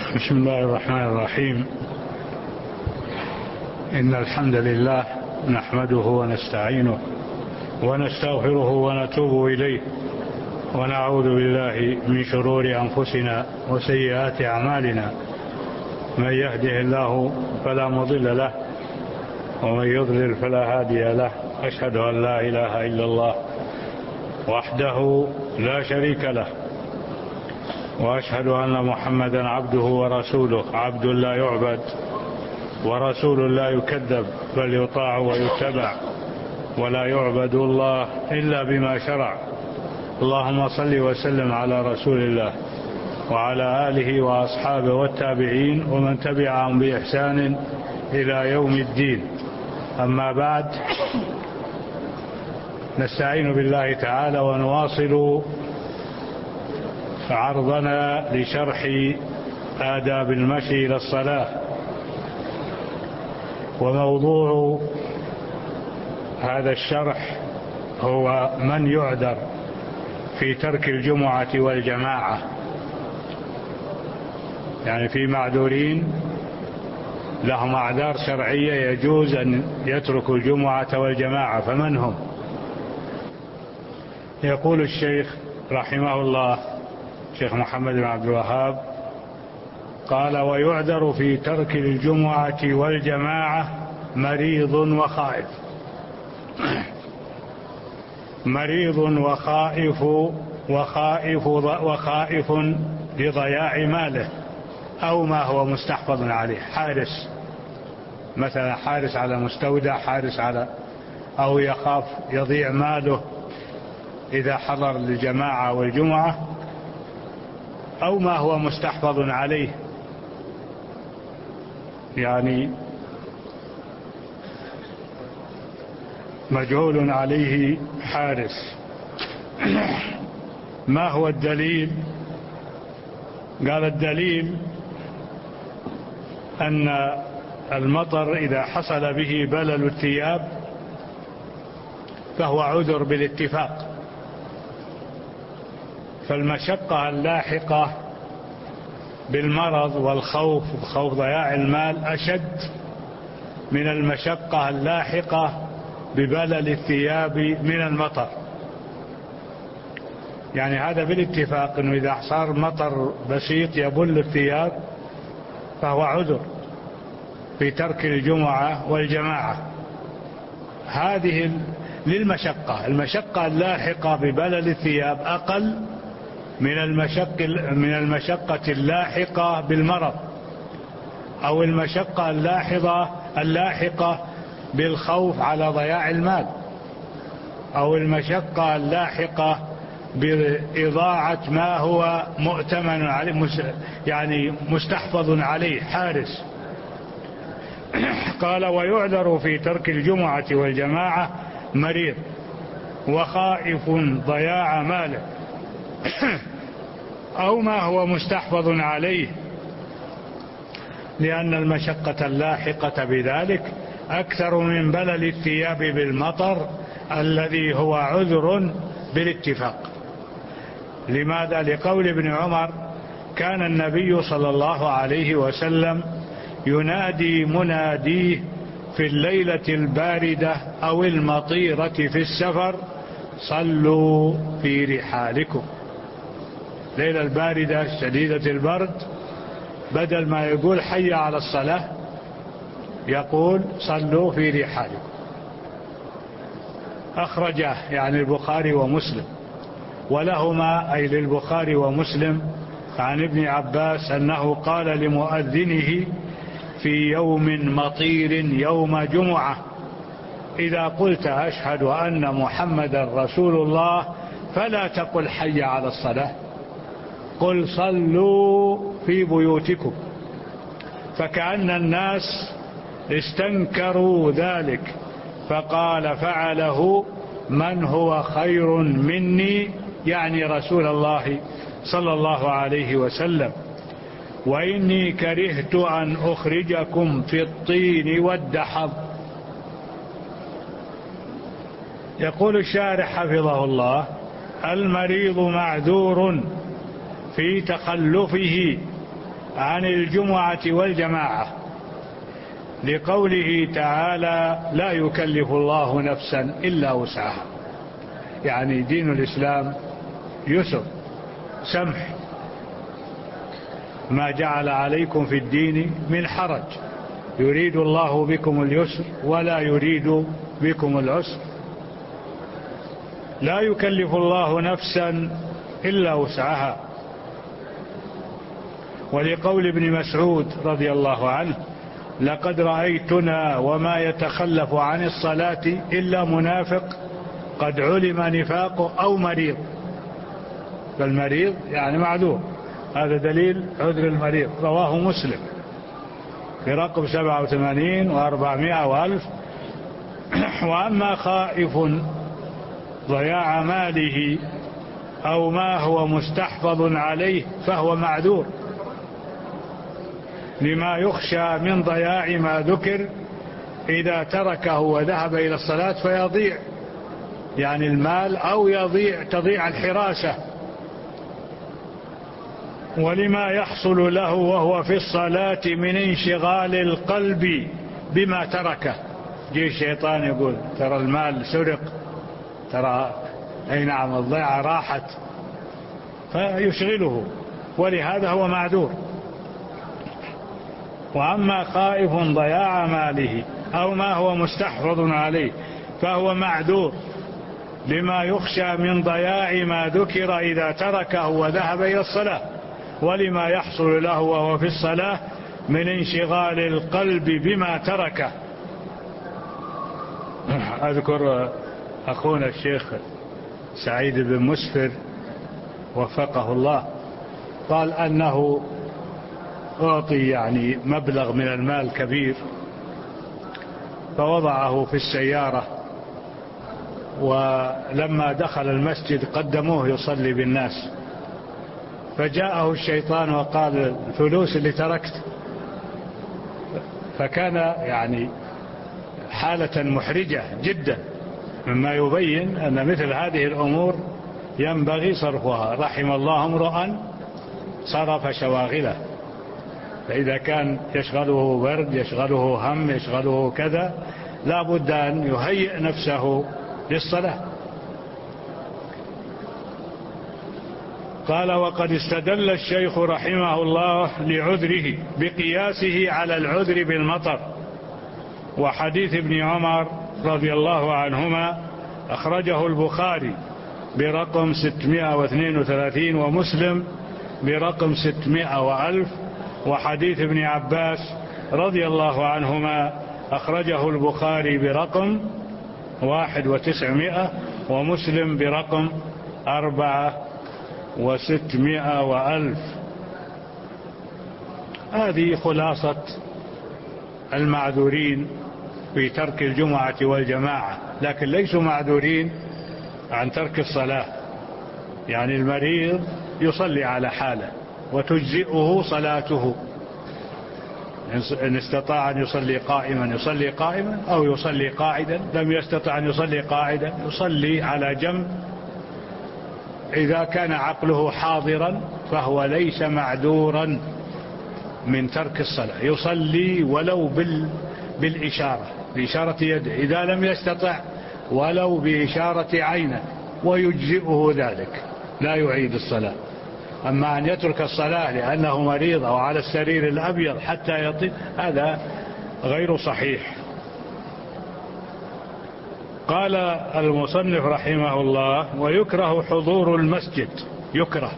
بسم الله الرحمن الرحيم. إن الحمد لله نحمده ونستعينه ونستغفره ونتوب إليه، ونعوذ بالله من شرور أنفسنا وسيئات أعمالنا. من يهده الله فلا مضل له، ومن يضلل فلا هادي له. أشهد أن لا إله إلا الله وحده لا شريك له، وأشهد أن محمدا عبده ورسوله، عبد لا يعبد ورسول لا يكذب، بل يطاع ويتبع، ولا يعبد الله إلا بما شرع. اللهم صل وسلم على رسول الله وعلى آله وأصحابه والتابعين ومن تبعهم بإحسان إلى يوم الدين. أما بعد، نستعين بالله تعالى ونواصل عرضنا لشرح آداب المشي إلى الصلاة. وموضوع هذا الشرح هو من يعذر في ترك الجمعة والجماعة. يعني في معذورين لهم أعذار شرعية يجوز أن يتركوا الجمعة والجماعة، فمن هم؟ يقول الشيخ رحمه الله، شيخ محمد بن عبد الوهاب، قال: ويعذر في ترك الجمعة والجماعة مريض وخائف. مريض وخائف لضياع ماله أو ما هو مستحفظ عليه. حارس مثلا، حارس على مستودع، حارس على، أو يخاف يضيع ماله إذا حضر الجماعة والجمعة، أو ما هو مستحفظ عليه، يعني مجهول عليه حارس. ما هو الدليل؟ قال: الدليل أن المطر إذا حصل به بلل الثياب فهو عذر بالاتفاق، فالمشقة اللاحقة بالمرض والخوف، خوف ضياع المال، أشد من المشقة اللاحقة ببلل الثياب من المطر. يعني هذا بالاتفاق، أنه إذا صار مطر بسيط يبل الثياب فهو عذر في ترك الجمعة والجماعة. هذه للمشقة، المشقة اللاحقة ببلل الثياب أقل من المشقة اللاحقة بالمرض، أو المشقة اللاحقة بالخوف على ضياع المال، أو المشقة اللاحقة بإضاعة ما هو مؤتمن عليه، يعني مستحفظ عليه، حارس. قال: ويعذر في ترك الجمعة والجماعة مريض وخائف ضياع ماله أو ما هو مستحفظ عليه، لأن المشقة اللاحقة بذلك أكثر من بلل الثياب بالمطر الذي هو عذر بالاتفاق. لماذا؟ لقول ابن عمر: كان النبي صلى الله عليه وسلم ينادي مناديه في الليلة الباردة أو المطيرة في السفر: صلوا في رحالكم. ليلة الباردة شديدة البرد، بدل ما يقول حي على الصلاة يقول صلوا في رحالكم. أخرجه يعني البخاري ومسلم، ولهما أي للبخاري ومسلم عن ابن عباس أنه قال لمؤذنه في يوم مطير يوم جمعة: إذا قلت أشهد أن محمدا رسول الله فلا تقل حي على الصلاة، قل صلوا في بيوتكم. فكأن الناس استنكروا ذلك، فقال: فعله من هو خير مني، يعني رسول الله صلى الله عليه وسلم، وإني كرهت أن أخرجكم في الطين والدحض. يقول الشارح حفظه الله: المريض معذور في تخلفه عن الجمعة والجماعة، لقوله تعالى: لا يكلف الله نفسا إلا وسعها. يعني دين الإسلام يسر سمح، ما جعل عليكم في الدين من حرج، يريد الله بكم اليسر ولا يريد بكم العسر. لا يكلف الله نفسا إلا وسعها. ولقول ابن مسعود رضي الله عنه: لقد رأيتنا وما يتخلف عن الصلاة إلا منافق قد علم نفاقه أو مريض. فالمريض يعني معذور، هذا دليل عذر المريض. رواه مسلم في رقم 87 و400 و1000. وأما خائف ضياع ماله أو ما هو مستحفظ عليه فهو معذور، لما يخشى من ضياع ما ذكر إذا تركه وذهب إلى الصلاة فيضيع، يعني المال، أو تضيع الحراسة، ولما يحصل له وهو في الصلاة من انشغال القلب بما تركه. جي الشيطان يقول: ترى المال سرق، ترى أي نعم الضيعة راحت، فيشغله، ولهذا هو معذور. وأما خائف ضياع ماله أو ما هو مستحفظ عليه فهو معذور، لما يخشى من ضياع ما ذكر إذا تركه وذهب إلى الصلاة، ولما يحصل له وهو في الصلاة من انشغال القلب بما تركه. أذكر أخونا الشيخ سعيد بن مسفر وفقه الله قال أنه أعطي يعني مبلغ من المال كبير، فوضعه في السيارة، ولما دخل المسجد قدموه يصلي بالناس، فجاءه الشيطان وقال: الفلوس اللي تركت. فكان يعني حالة محرجة جدا، مما يبين أن مثل هذه الأمور ينبغي صرفها. رحم الله امرؤا صرف شواغله. فإذا كان يشغله برد، يشغله هم، يشغله كذا، لا بد أن يهيئ نفسه للصلاة. قال: وقد استدل الشيخ رحمه الله لعذره بقياسه على العذر بالمطر، وحديث ابن عمر رضي الله عنهما أخرجه البخاري برقم 632 ومسلم برقم 600 و1000. وحديث ابن عباس رضي الله عنهما أخرجه البخاري برقم 1900 ومسلم برقم 4600 و1000. هذه خلاصة المعذورين في ترك الجمعة والجماعة، لكن ليسوا معذورين عن ترك الصلاة. يعني المريض يصلي على حاله وتجزئه صلاته، إن استطاع أن يصلي قائما يصلي قائما، أو يصلي قاعدا. لم يستطع أن يصلي قاعدا يصلي على جنب. إذا كان عقله حاضرا فهو ليس معذورا من ترك الصلاة، يصلي ولو بالإشارة، بإشارة يده، إذا لم يستطع ولو بإشارة عينه، ويجزئه ذلك، لا يعيد الصلاة. أما أن يترك الصلاة لأنه مريض أو على السرير الأبيض حتى يطيب، هذا غير صحيح. قال المصنف رحمه الله: ويكره حضور المسجد. يكره،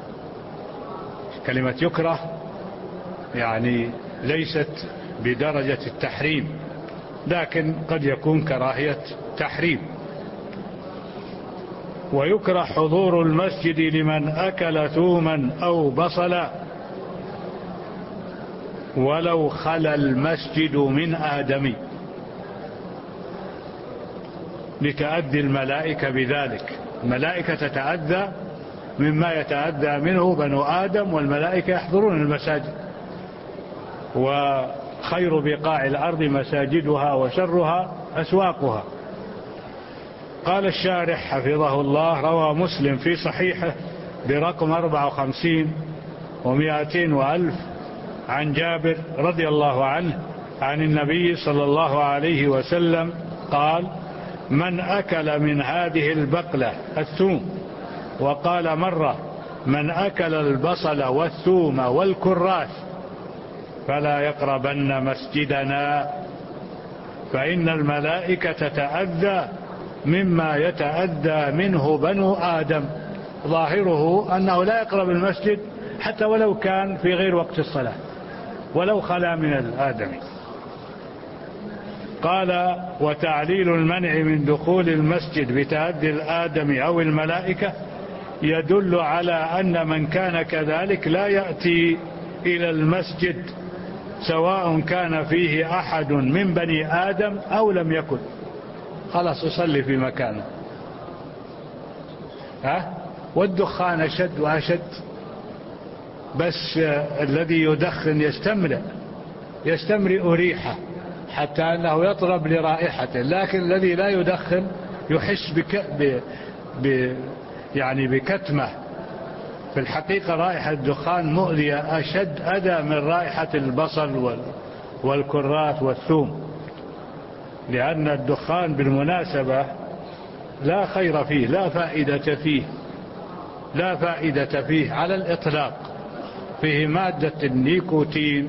كلمة يكره يعني ليست بدرجة التحريم، لكن قد يكون كراهية تحريم. ويكره حضور المسجد لمن أكل ثوما أو بصلا ولو خلا المسجد من آدمي، لتأذي الملائكة بذلك. الملائكة تتأذى مما يتأذى منه بنو آدم، والملائكة يحضرون المساجد، وخير بقاع الأرض مساجدها وشرها أسواقها. قال الشارح حفظه الله: روى مسلم في صحيحه برقم 54 و200 و1000 عن جابر رضي الله عنه عن النبي صلى الله عليه وسلم قال: من أكل من هذه البقلة الثوم، وقال مرة: من أكل البصل والثوم والكراث فلا يقربن مسجدنا، فإن الملائكة تتأذى مما يتأذى منه بنو آدم. ظاهره أنه لا يقرب المسجد حتى ولو كان في غير وقت الصلاة، ولو خلا من الآدم. قال: وتعليل المنع من دخول المسجد بتأذي الآدم أو الملائكة يدل على أن من كان كذلك لا يأتي إلى المسجد سواء كان فيه أحد من بني آدم أو لم يكن، خلاص يصلي في مكانه. والدخان أشد وأشد، بس الذي يدخن يستمرئ ريحه حتى أنه يطرب لرائحته، لكن الذي لا يدخن يحس يعني بكتمة. في الحقيقة رائحة الدخان مؤذية أشد أذى من رائحة البصل والكراث والثوم، لأن الدخان بالمناسبة لا خير فيه، لا فائدة فيه على الإطلاق. فيه مادة النيكوتين.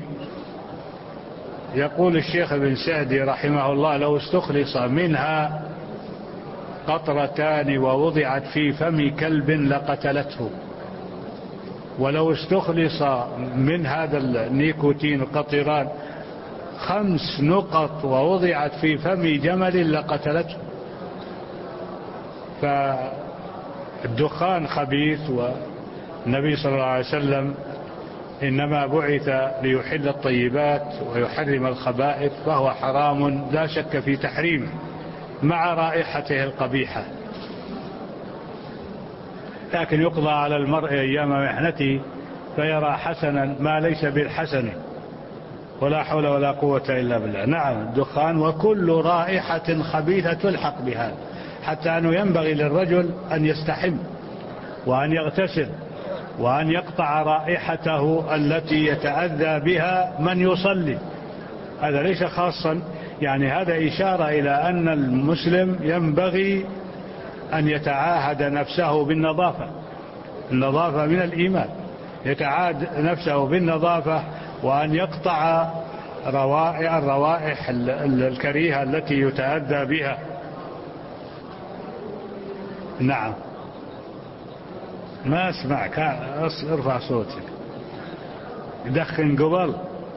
يقول الشيخ ابن سعدي رحمه الله: لو استخلص منها قطرتان ووضعت في فم كلب لقتلته، ولو استخلص من هذا النيكوتين القطران 5 نقط ووضعت في فم جمل لقتلته. فالدخان خبيث، والنبي صلى الله عليه وسلم إنما بعث ليحل الطيبات ويحرم الخبائث، فهو حرام لا شك في تحريمه مع رائحته القبيحة. لكن يقضى على المرء أيام محنته فيرى حسنا ما ليس بالحسن، ولا حول ولا قوة إلا بالله. نعم، الدخان وكل رائحة خبيثة تلحق بهذا، حتى أنه ينبغي للرجل أن يستحم وأن يغتسل وأن يقطع رائحته التي يتأذى بها من يصلي. هذا ليس خاصا، يعني هذا إشارة إلى أن المسلم ينبغي أن يتعاهد نفسه بالنظافة. النظافة من الإيمان، يتعاهد نفسه بالنظافة، وأن يقطع الروائح الكريهة التي يتأذى بها. نعم، ما أسمعك، ارفع صوتك. يدخن قبل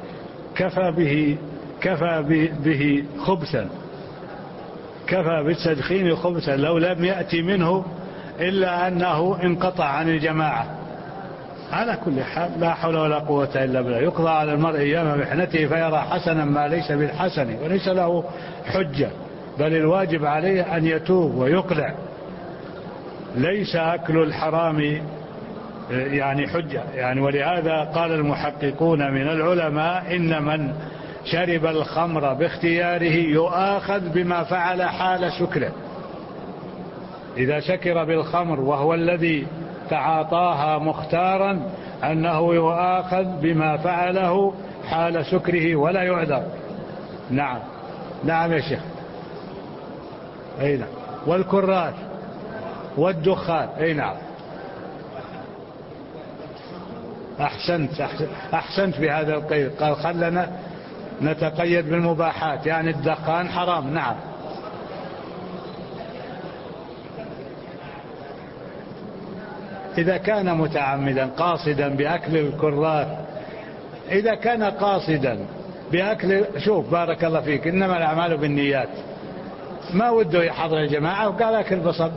كفى به خبثا، كفى بالتدخين خبثا، لو لم يأتي منه إلا أنه انقطع عن الجماعة. على كل حال لا حول ولا قوة إلا بالله. يقضى على المرء أيام محنته فيرى حسنا ما ليس بالحسن، وليس له حجة، بل الواجب عليه أن يتوب ويقلع. ليس أكل الحرام يعني حجة، يعني ولهذا قال المحققون من العلماء: إن من شرب الخمر باختياره يؤاخذ بما فعل حال سكره. إذا سكر بالخمر وهو الذي تعاطاها مختارا أنه يؤاخذ بما فعله حال سكره ولا يعذر. نعم، نعم يا شيخ. أي نعم. والكراث والدخان. أي نعم، أحسنت بهذا القيد. قال: خلنا نتقيد بالمباحات، يعني الدخان حرام. نعم. إذا كان متعمدا قاصدا بأكل الكراث، إذا كان قاصدا بأكل، شوف بارك الله فيك، إنما الأعمال بالنيات، ما وده يحضر الجماعة وقال أكل بصل.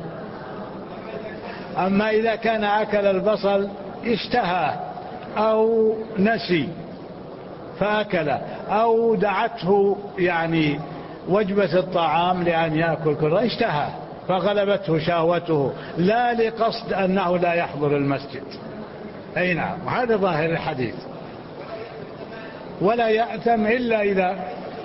أما إذا كان أكل البصل اشتهى أو نسي فأكل، أو دعته يعني وجبة الطعام لأن يأكل كراث، اشتهى فغلبته شهوته، لا لقصد أنه لا يحضر المسجد. أي نعم، هذا ظاهر الحديث. ولا يأثم إلا إذا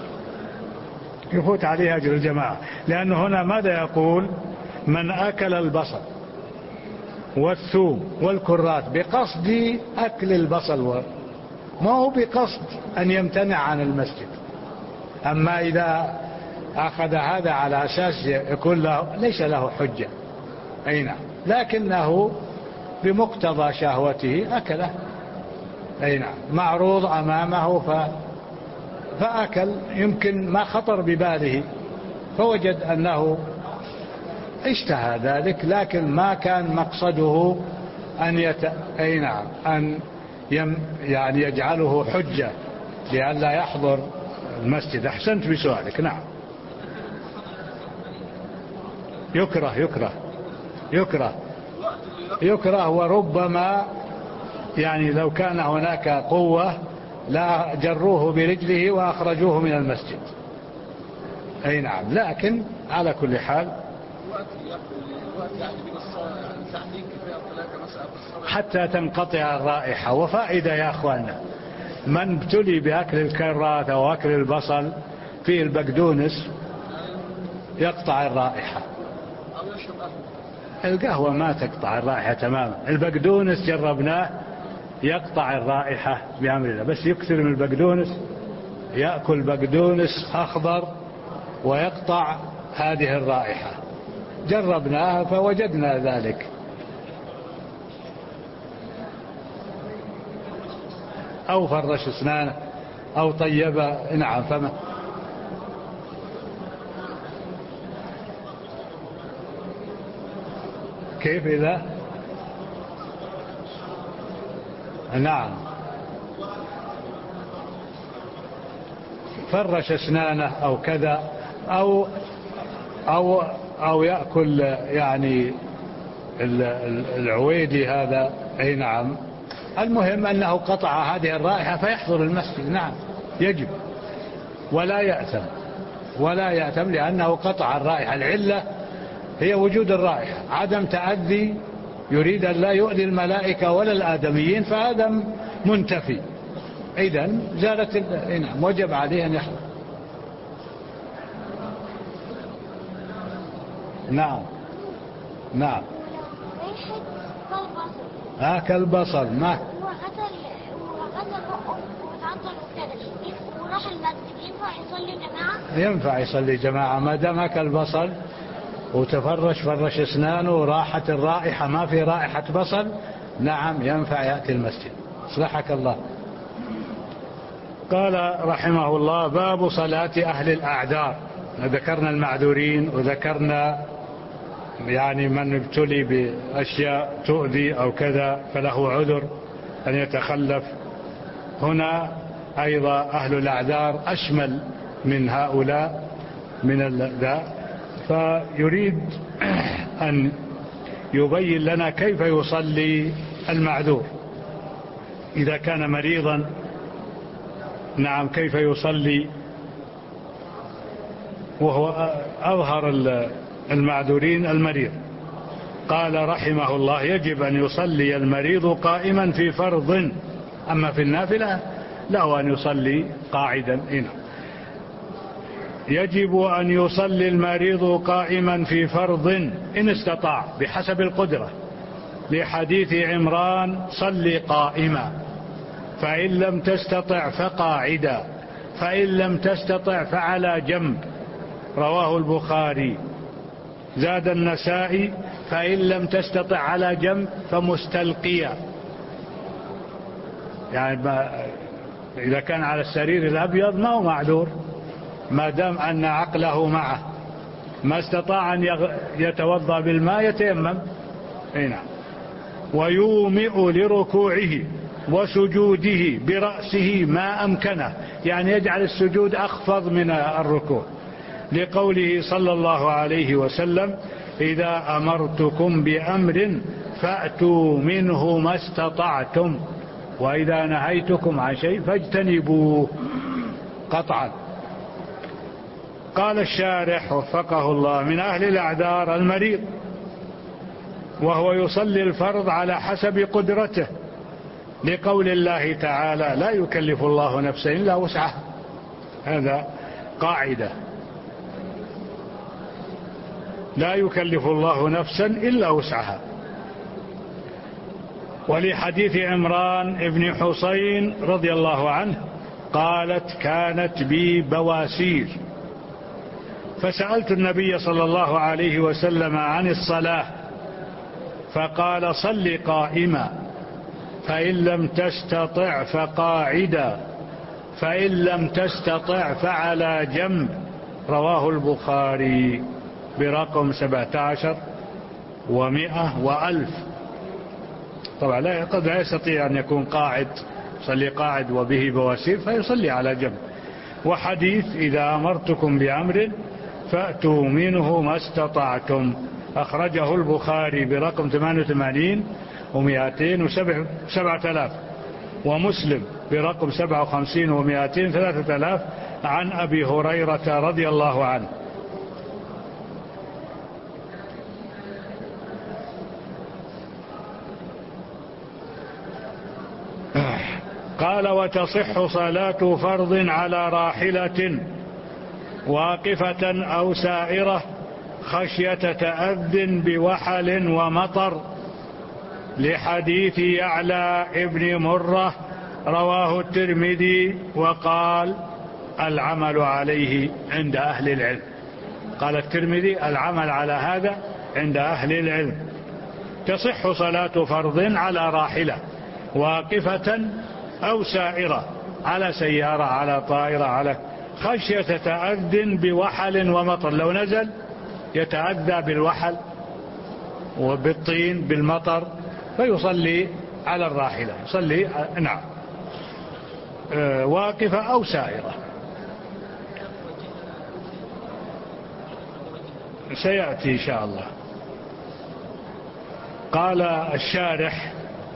يفوت عليه أجر الجماعة، لأنه هنا ماذا يقول؟ من أكل البصل والثوم والكراث بقصد أكل البصل ما هو بقصد أن يمتنع عن المسجد. أما إذا أخذ هذا على أساس يكون له ليس له حجة، أي نعم، لكنه بمقتضى شهوته أكله، أي نعم، معروض أمامه فأكل، يمكن ما خطر بباله فوجد أنه اشتهى ذلك، لكن ما كان مقصده أن أي نعم، أن يعني يجعله حجة لئلا يحضر المسجد. أحسنت بسؤالك. نعم، يكره يكره يكره يكره، وربما يعني لو كان هناك قوة لا جروه برجله وأخرجوه من المسجد، أي نعم، لكن على كل حال حتى تنقطع الرائحة. وفائدة يا أخوانا، من ابتلي بأكل الكرات أو أكل البصل فيه البقدونس يقطع الرائحة. القهوة ما تقطع الرائحة تماما، البقدونس جربناه يقطع الرائحة بأمر الله، بس يكثر من البقدونس، يأكل بقدونس أخضر ويقطع هذه الرائحة، جربناها فوجدنا ذلك. أو فرش أسنانه أو طيب. نعم، فما كيف إذا نعم فرش أسنانه أو كذا أو يأكل يعني العويدي هذا، أي نعم، المهم أنه قطع هذه الرائحة فيحضر المسجد. نعم، يجب، ولا يأثم لأنه قطع الرائحة. العلة هي وجود الرائحة، عدم تأذي، يريد أن لا يؤذي الملائكة ولا الآدميين، فهذا منتفي، إذن زالت. نعم، وجب عليه أن يحضر. نعم نعم، أكل بصل ما وراح المسجد، ينفع يصلي جماعة ما دام أكل بصل فرش أسنانه وراحت الرائحة، ما في رائحة بصل، نعم ينفع يأتي المسجد. صلحك الله. قال رحمه الله: باب صلاة أهل الأعذار. ذكرنا المعذورين وذكرنا يعني من ابتلي بأشياء تؤذي أو كذا فله عذر أن يتخلف. هنا أيضا أهل الأعذار أشمل من هؤلاء من ذا، فيريد أن يبين لنا كيف يصلي المعذور إذا كان مريضا. نعم، كيف يصلي وهو أظهر المعذورين المريض. قال رحمه الله: يجب أن يصلي المريض قائما في فرض، أما في النافلة له أن يصلي قاعدا. هنا يجب أن يصلي المريض قائما في فرض إن استطاع بحسب القدرة، لحديث عمران: صلي قائما، فإن لم تستطع فقاعدا، فإن لم تستطع فعلى جنب. رواه البخاري. زاد النسائي: فإن لم تستطع على جنب فمستلقيا، يعني إذا كان على السرير الأبيض ما هو معذور ما دام أن عقله معه، ما استطاع أن يتوضأ بالماء يتيمم. هنا ويومئ لركوعه وسجوده برأسه ما أمكنه، يعني يجعل السجود أخفض من الركوع، لقوله صلى الله عليه وسلم: إذا أمرتكم بأمر فأتوا منه ما استطعتم، وإذا نهيتكم عن شيء فاجتنبوه قطعا. قال الشارح وفقه الله: من أهل الأعذار المريض، وهو يصلي الفرض على حسب قدرته، لقول الله تعالى: لا يكلف الله نفسا إلا وسعها. هذا قاعدة، لا يكلف الله نفسا إلا وسعها. ولحديث عمران بن حسين رضي الله عنه قالت كانت بي بواسير فسألت النبي صلى الله عليه وسلم عن الصلاة فقال صل قائما فإن لم تستطع فقاعدا فإن لم تستطع فعلى جنب. رواه البخاري برقم 17 و100 و1000. طبعا قد لا يستطيع أن يكون قاعد صلي قاعد وبه بواسير فيصلي على جنب. وحديث إذا أمرتكم بأمر فأتوا منه ما استطعتم أخرجه البخاري برقم 88 و200 ومسلم برقم 57 و200 3000 عن أبي هريرة رضي الله عنه. قال وتصح صلاة فرض على راحلة واقفة أو سائرة خشية تأذن بوحل ومطر لحديث يعلى ابن مرة رواه الترمذي وقال العمل عليه عند أهل العلم. قال الترمذي العمل على هذا عند أهل العلم. تصح صلاة فرض على راحلة واقفة أو سائرة على سيارة على طائرة على خشية تأذن بوحل ومطر. لو نزل يتأذى بالوحل وبالطين بالمطر فيصلي على الراحلة يصلي نعم واقفة أو سائرة. سيأتي إن شاء الله. قال الشارح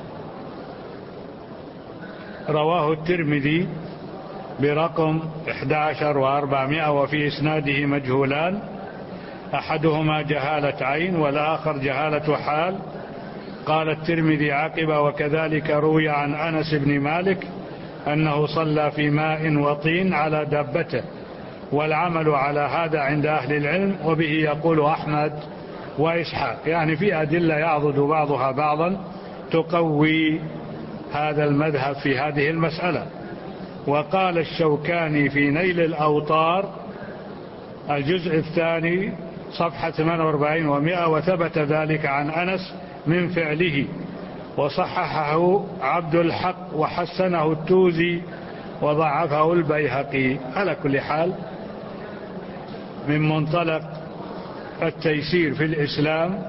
رواه الترمذي برقم 11 و400 وفي إسناده مجهولان أحدهما جهالة عين والآخر جهالة حال. قال الترمذي عقب وكذلك روي عن أنس بن مالك أنه صلى في ماء وطين على دابته والعمل على هذا عند أهل العلم وبه يقول أحمد وإسحاق. يعني في أدلة يعضد بعضها بعضا تقوي هذا المذهب في هذه المسألة. وقال الشوكاني في نيل الأوطار الجزء الثاني صفحة 48 و100 وثبت ذلك عن أنس من فعله وصححه عبد الحق وحسنه التوزي وضعفه البيهقي. على كل حال من منطلق التيسير في الإسلام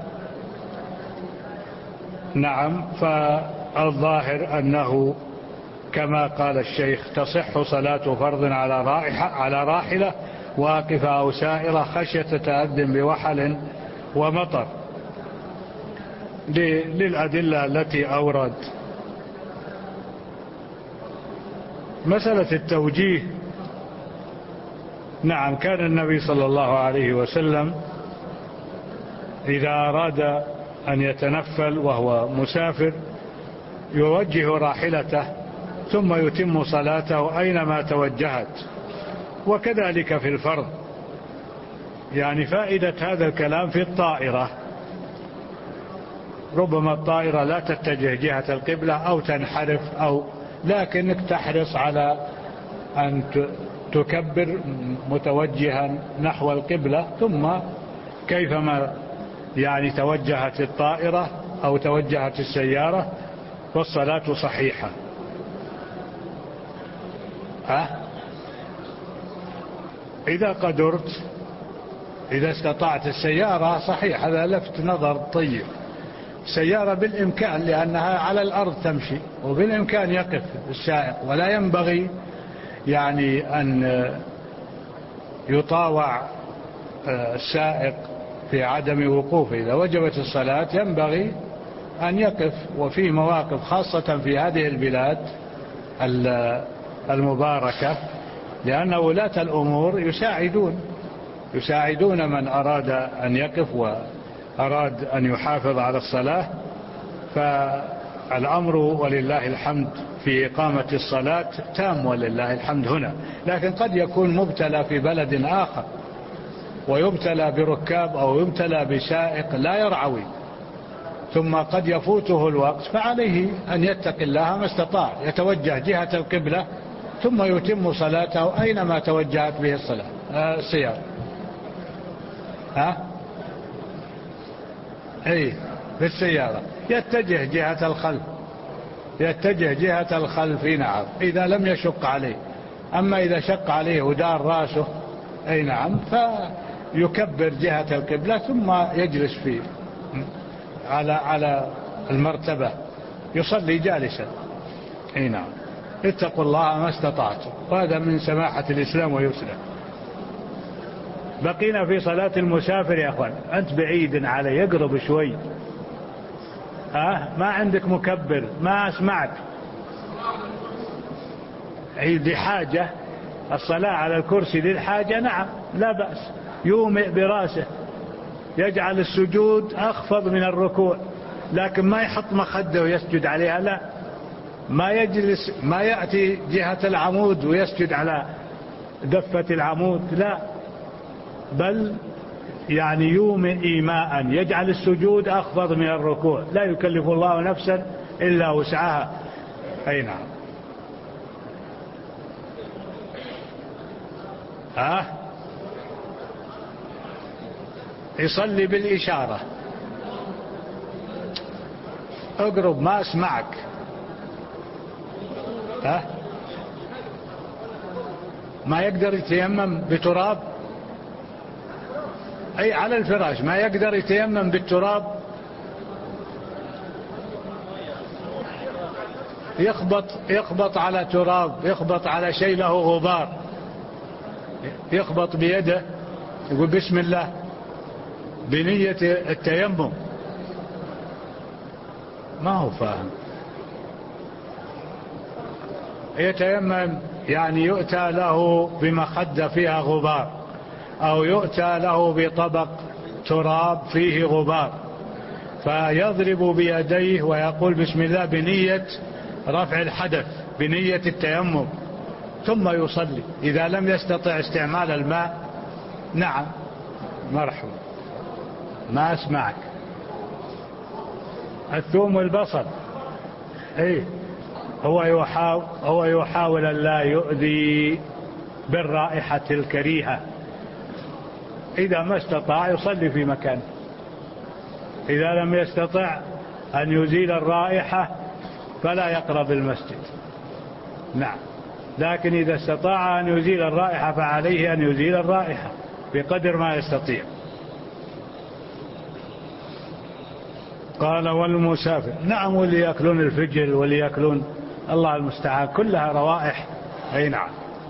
نعم فالظاهر أنه كما قال الشيخ تصح صلاة فرض على راحلة واقفة أو سائرة خشية تأذن بوحل ومطر للأدلة التي أورد. مسألة التوجيه نعم كان النبي صلى الله عليه وسلم إذا أراد أن يتنفل وهو مسافر يوجه راحلته ثم يتم صلاته أينما توجهت. وكذلك في الفرض. يعني فائدة هذا الكلام في الطائرة ربما الطائرة لا تتجه جهة القبلة أو تنحرف لكنك تحرص على أن تكبر متوجها نحو القبلة ثم كيفما يعني توجهت الطائرة أو توجهت السيارة والصلاة صحيحة. إذا قدرت إذا استطعت السيارة صحيح هذا لفت نظر طيب. السيارة بالإمكان لأنها على الأرض تمشي وبالإمكان يقف السائق ولا ينبغي يعني أن يطاوع السائق في عدم وقوفه. إذا وجبت الصلاة ينبغي أن يقف. وفي مواقف خاصة في هذه البلاد المباركة لأن ولاة الأمور يساعدون من أراد أن يقف وأراد أن يحافظ على الصلاة. فالأمر ولله الحمد في إقامة الصلاة تام ولله الحمد هنا. لكن قد يكون مبتلى في بلد آخر ويبتلى بركاب أو يبتلى بسائق لا يرعوي ثم قد يفوته الوقت، فعليه أن يتقي الله ما استطاع، يتوجه جهة القبلة ثم يتم صلاته أينما توجهت به السيارة. في السيارة يتجه جهة الخلف، يتجه جهة الخلف. نعم، إذا لم يشق عليه. أما إذا شق عليه ودار راسه نعم، فيكبر جهة القبلة ثم يجلس فيه على المرتبة، يصلي جالسا. نعم، اتقوا الله ما استطعتم، وهذا من سماحة الإسلام ويسره. بقينا في صلاة المسافر يا أخوان. أنت بعيد علي، يقرب شوي. ما عندك مكبر، ما أسمعك. بحاجة الصلاة على الكرسي للحاجة، نعم لا بأس. يومئ براسه، يجعل السجود أخفض من الركوع، لكن ما يحط مخده ويسجد عليها، لا. ما يجلس، ما يأتي جهة العمود ويسجد على دفة العمود، لا، بل يعني يومئ إيماء، يجعل السجود أخفض من الركوع. لا يكلف الله نفسا إلا وسعها. نعم. يصلي بالإشارة. اقرب، ما أسمعك. ما يقدر يتيمم بتراب؟ على الفراش ما يقدر يتيمم بالتراب؟ يخبط على تراب، يخبط على شيء له غبار، يخبط بيده، يقول بسم الله بنية التيمم. ما هو فاهم. يتيمم يعني يؤتى له بمخدة فيها غبار، أو يؤتى له بطبق تراب فيه غبار، فيضرب بيديه ويقول بسم الله بنية رفع الحدث، بنية التيمم، ثم يصلي. إذا لم يستطع استعمال الماء، نعم، مرحبا، ما أسمعك. الثوم والبصل، هو يحاول أن لا يؤذي بالرائحة الكريهة. إذا ما استطاع يصلي في مكانه. إذا لم يستطع أن يزيل الرائحة فلا يقرب المسجد. نعم، لكن إذا استطاع أن يزيل الرائحة فعليه أن يزيل الرائحة بقدر ما يستطيع. قال والمسافر، نعم، واللي يأكلون الفجل واللي يأكلون، الله المستعان، كلها روائح. نعم.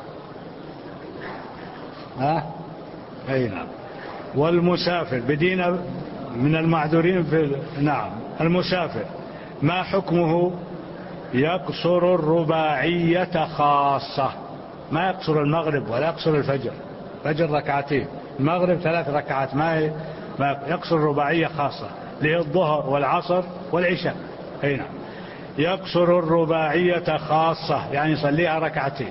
نعم. والمسافر بدينا من المعذورين نعم. المسافر ما حكمه؟ يقصر الرباعية خاصة، ما يقصر المغرب ولا يقصر الفجر. فجر ركعتين، المغرب 3 ركعات، ما يقصر الرباعية خاصة، للظهر والعصر والعشاء. نعم. يقصر الرباعية خاصة يعني يصليها ركعتين.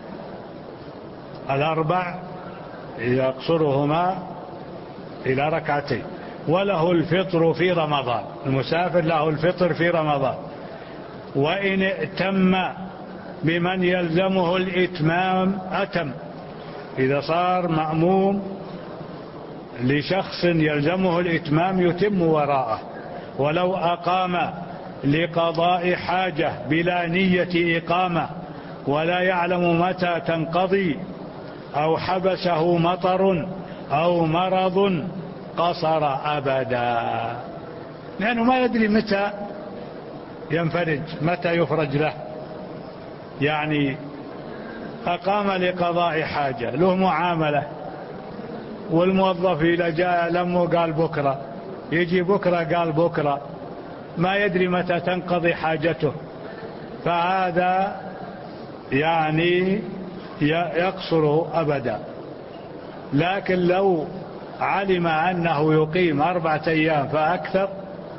الأربع يقصرهما إلى ركعتين. وله الفطر في رمضان، المسافر له الفطر في رمضان. وإن ائتم بمن يلزمه الإتمام أتم. إذا صار مأموم لشخص يلزمه الإتمام يتم وراءه. ولو أقام لقضاء حاجة بلا نية إقامة ولا يعلم متى تنقضي، أو حبسه مطر أو مرض، قصر أبدا، لأنه ما يدري متى ينفرج، متى يفرج له. يعني أقام لقضاء حاجة، له معاملة، والموظف إذا جاء لمه قال بكرة، يجي بكرة قال بكرة، ما يدري متى تنقضي حاجته، فهذا يعني يقصر أبدا. لكن لو علم أنه يقيم 4 أيام فأكثر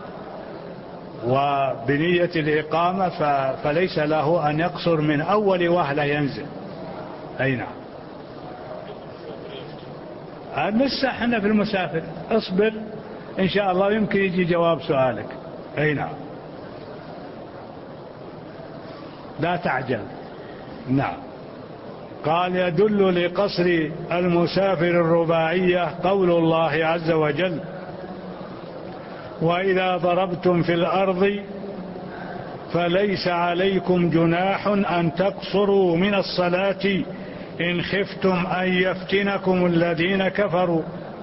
وبنية الإقامة فليس له أن يقصر من أول وهلة ينزل. نعم. لسه احنا في المسافر، اصبر إن شاء الله يمكن يجي جواب سؤالك. أي نعم، لا تعجل. نعم. قال: يدل لقصر المسافر الرباعية قول الله عز وجل: وإذا ضربتم في الأرض فليس عليكم جناح أن تقصروا من الصلاة إن خفتم أن يفتنكم الذين كفروا.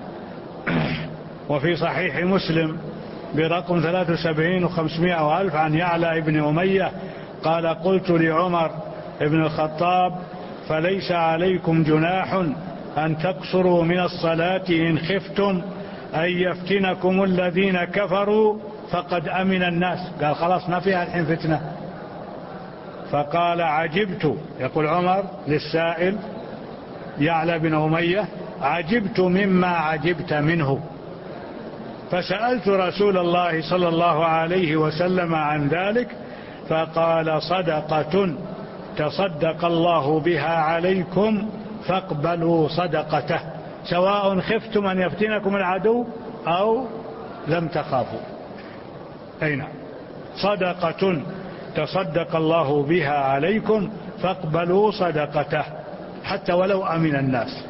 وفي صحيح مسلم برقم 73,500 عن يعلى بن أمية قال: قلت لعمر بن الخطاب: فليس عليكم جناح أن تقصروا من الصلاة إن خفتم أن يفتنكم الذين كفروا فقد أمن الناس. قال: خلاص ما فيها الحين فتنة. فقال: عجبت، يقول عمر للسائل يعلى بن أمية: عجبت مما عجبت منه. فسألت رسول الله صلى الله عليه وسلم عن ذلك فقال: صدقة تصدق الله بها عليكم فاقبلوا صدقته سواء خفتم أن يفتنكم العدو أو لم تخافوا. أي نعم، صدقة تصدق الله بها عليكم فاقبلوا صدقته حتى ولو أمن الناس.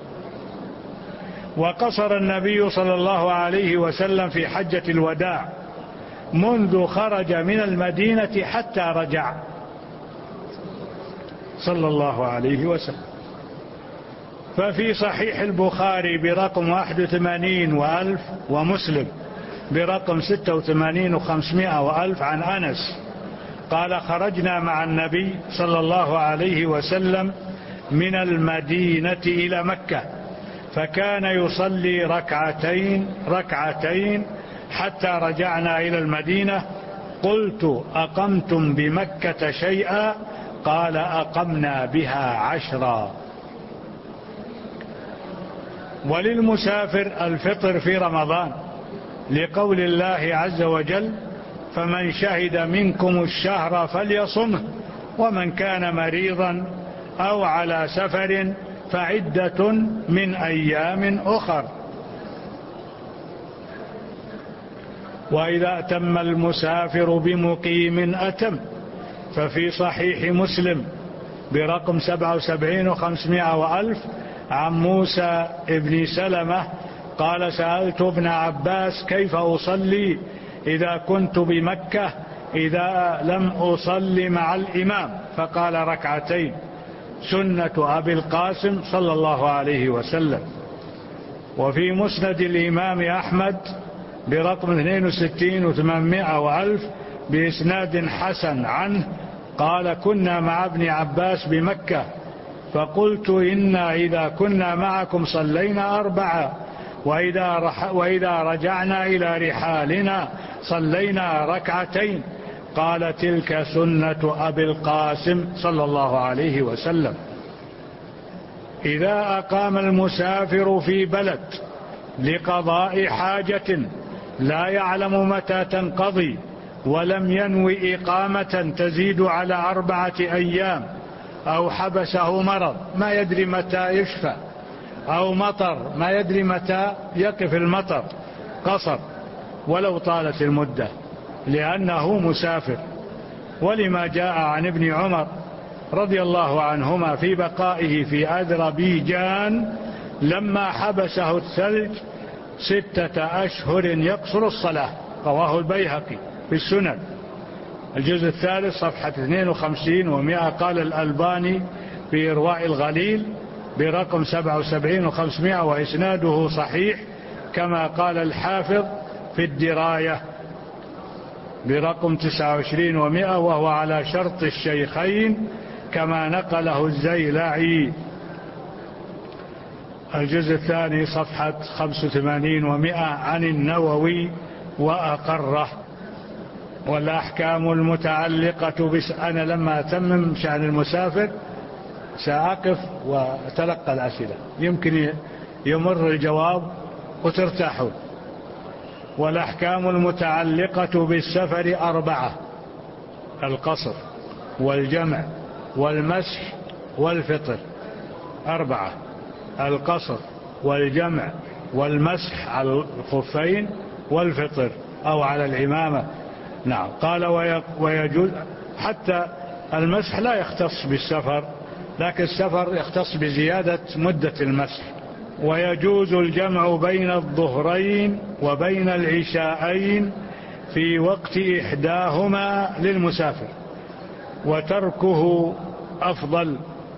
وقصر النبي صلى الله عليه وسلم في حجة الوداع منذ خرج من المدينة حتى رجع صلى الله عليه وسلم. ففي صحيح البخاري برقم 81,000 ومسلم برقم 86,500 عن أنس قال: خرجنا مع النبي صلى الله عليه وسلم من المدينة إلى مكة فكان يصلي ركعتين حتى رجعنا إلى المدينة. قلت: أقمتم بمكة شيئا؟ قال: أقمنا بها 10. وللمسافر الفطر في رمضان لقول الله عز وجل: فمن شهد منكم الشهر فليصمه ومن كان مريضا أو على سفر فعدة من أيام أخر. وإذا أتم المسافر بمقيم أتم. ففي صحيح مسلم برقم 77,500 عن موسى بن سلمة قال: سألت ابن عباس: كيف أصلي إذا كنت بمكة إذا لم أصلي مع الإمام؟ فقال: ركعتين، سنة أبي القاسم صلى الله عليه وسلم. وفي مسند الإمام أحمد برقم 62,800 بإسناد حسن عنه قال: كنا مع ابن عباس بمكة فقلت: إنا إذا كنا معكم صلينا 4 وإذا رجعنا إلى رحالنا صلينا 2. قال: تلك سنة أبي القاسم صلى الله عليه وسلم. إذا أقام المسافر في بلد لقضاء حاجة لا يعلم متى تنقضي ولم ينوي إقامة تزيد على 4 أيام أو حبسه مرض ما يدري متى يشفى أو مطر ما يدري متى يقف المطر، قصر ولو طالت المدة لأنه مسافر. ولما جاء عن ابن عمر رضي الله عنهما في بقائه في أذربيجان لما حبسه الثلج 6 أشهر يقصر الصلاة. رواه البيهقي في السنن الجزء 3 صفحة 52 و100. قال الألباني في إرواء الغليل برقم 77,500 وإسناده صحيح كما قال الحافظ في الدراية برقم 29 و100 وهو على شرط الشيخين كما نقله الزيلعي الجزء 2 صفحة 85 و100 عن النووي وأقره. والأحكام المتعلقة أنا لما أتمم شأن المسافر سأقف وأتلقى الأسئلة يمكن يمر الجواب وترتاحون. والأحكام المتعلقة بالسفر 4: القصر والجمع والمسح والفطر. 4: القصر والجمع والمسح على الخفين والفطر أو على العمامة نعم. قال ويجوز حتى المسح لا يختص بالسفر، لكن السفر يختص بزيادة مدة المسح. ويجوز الجمع بين الظهرين وبين العشاءين في وقت إحداهما للمسافر، وتركه أفضل،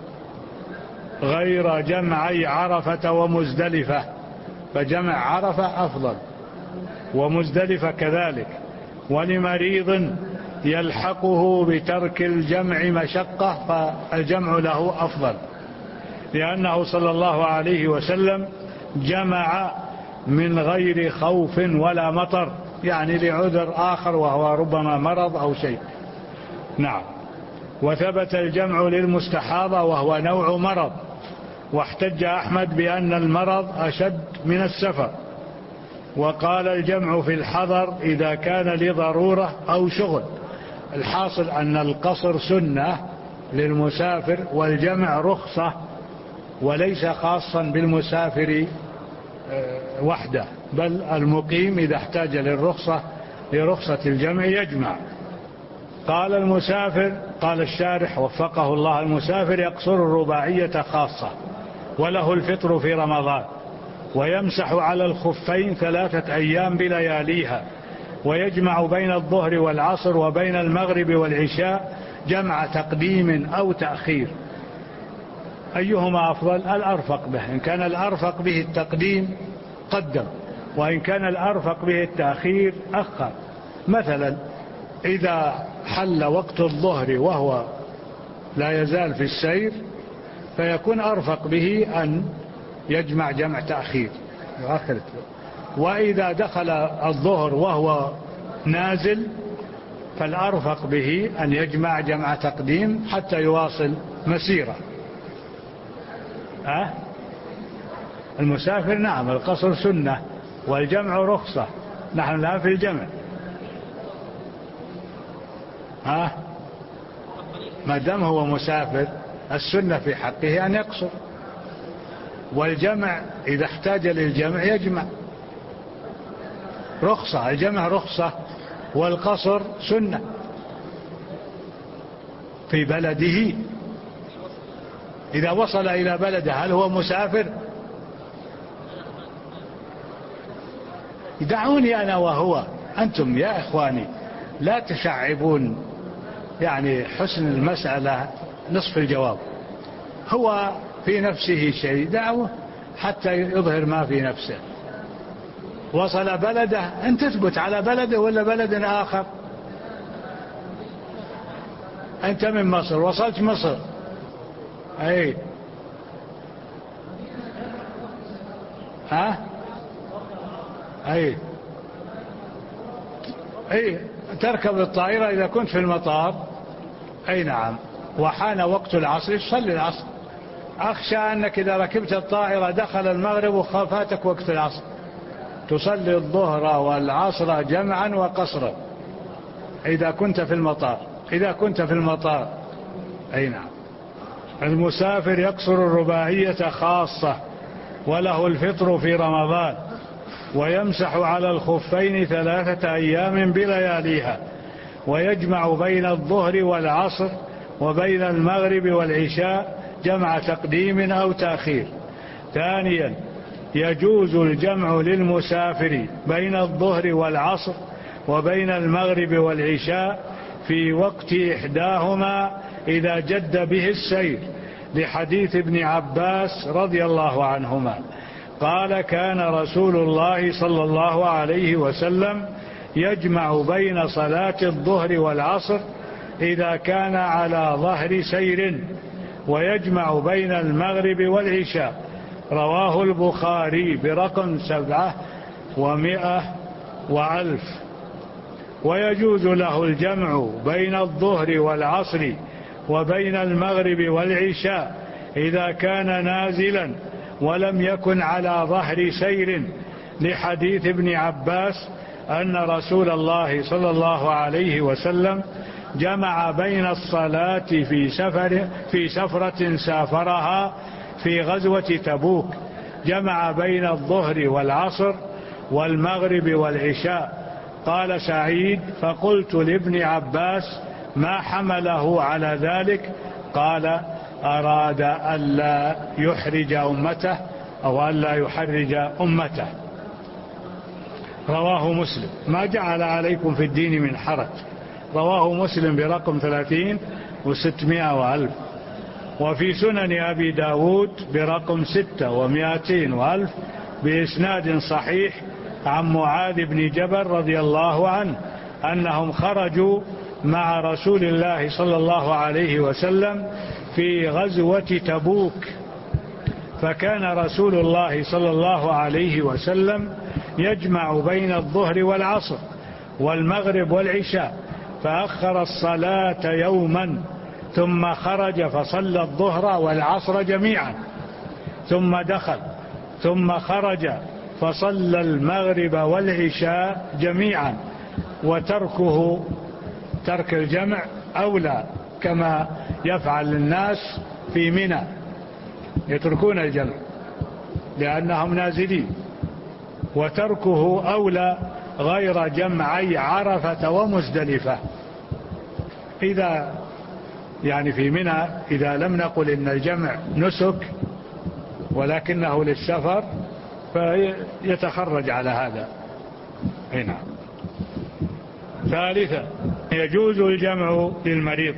غير جمعي عرفة ومزدلفة، فجمع عرفة أفضل ومزدلفة كذلك. ولمريض يلحقه بترك الجمع مشقة فالجمع له أفضل، لأنه صلى الله عليه وسلم جمع من غير خوف ولا مطر، يعني لعذر آخر وهو ربما مرض أو شيء. نعم. وثبت الجمع للمستحاضة وهو نوع مرض، واحتج أحمد بأن المرض أشد من السفر، وقال الجمع في الحضر إذا كان لضرورة أو شغل. الحاصل أن القصر سنة للمسافر، والجمع رخصة وليس خاصا بالمسافر وحده، بل المقيم إذا احتاج لرخصة الجمع يجمع. قال المسافر، قال الشارح وفقه الله، المسافر يقصر الرباعية خاصة، وله الفطر في رمضان، ويمسح على الخفين 3 أيام بلياليها، ويجمع بين الظهر والعصر وبين المغرب والعشاء جمع تقديم أو تأخير. أيهما أفضل؟ الأرفق به. إن كان الأرفق به التقديم قدم، وإن كان الأرفق به التأخير أخر. مثلا إذا حل وقت الظهر وهو لا يزال في السير فيكون أرفق به أن يجمع جمع تأخير يؤخر. وإذا دخل الظهر وهو نازل فالأرفق به أن يجمع جمع تقديم حتى يواصل مسيره. المسافر نعم القصر سنة والجمع رخصة، نحن لا في الجمع. ما دام هو مسافر السنة في حقه أن يقصر، والجمع إذا احتاج للجمع يجمع. رخصة، الجمع رخصة والقصر سنة في بلده. إذا وصل إلى بلده هل هو مسافر؟ دعوني أنا وهو، أنتم يا إخواني لا تشعبون يعني حسن المسألة نصف الجواب. هو في نفسه شيء دعوه حتى يظهر ما في نفسه. وصل بلده، أن تثبت على بلده ولا بلد آخر. أنت من مصر، وصلت مصر، أي أي تركب الطائرة إذا كنت في المطار. أي نعم. وحان وقت العصر تصلي العصر. أخشى أنك إذا ركبت الطائرة دخل المغرب وخافاتك وقت العصر، تصلي الظهر والعصر جمعا وقصرا إذا كنت في المطار. أي نعم. المسافر يقصر الرباعية خاصة، وله الفطر في رمضان، ويمسح على الخفين 3 أيام بلياليها، ويجمع بين الظهر والعصر وبين المغرب والعشاء جمع تقديم أو تأخير. ثانيا يجوز الجمع للمسافر بين الظهر والعصر وبين المغرب والعشاء في وقت إحداهما إذا جد به السير، لحديث ابن عباس رضي الله عنهما قال كان رسول الله صلى الله عليه وسلم يجمع بين صلاة الظهر والعصر إذا كان على ظهر سير، ويجمع بين المغرب والعشاء. رواه البخاري برقم 700 و1000. ويجوز له الجمع بين الظهر والعصر وبين المغرب والعشاء إذا كان نازلا ولم يكن على ظهر سير، لحديث ابن عباس أن رسول الله صلى الله عليه وسلم جمع بين الصلاة في سفرة سافرها في غزوة تبوك، جمع بين الظهر والعصر والمغرب والعشاء، قال سعيد: فقلت لابن عباس: ما حمله على ذلك؟ قال: أراد ألا يحرج أمته أو ألا يحرج أمته. رواه مسلم. ما جعل عليكم في الدين من حرج. رواه مسلم برقم 30 و600 وألف. وفي سنن أبي داود برقم 6 و200 وألف بإسناد صحيح عن معاذ بن جبل رضي الله عنه أنهم خرجوا مع رسول الله صلى الله عليه وسلم في غزوة تبوك، فكان رسول الله صلى الله عليه وسلم يجمع بين الظهر والعصر والمغرب والعشاء، فأخر الصلاة يوما ثم خرج فصلى الظهر والعصر جميعا، ثم دخل ثم خرج فصلى المغرب والعشاء جميعا. ترك الجمع أولى، كما يفعل الناس في منى، يتركون الجمع لأنهم نازلين، وتركه أولى غير جمعي عرفة ومزدلفة. إذا يعني في منى إذا لم نقل إن الجمع نسك ولكنه للسفر فيتخرج على هذا. هنا. ثالثا: يجوز الجمع للمريض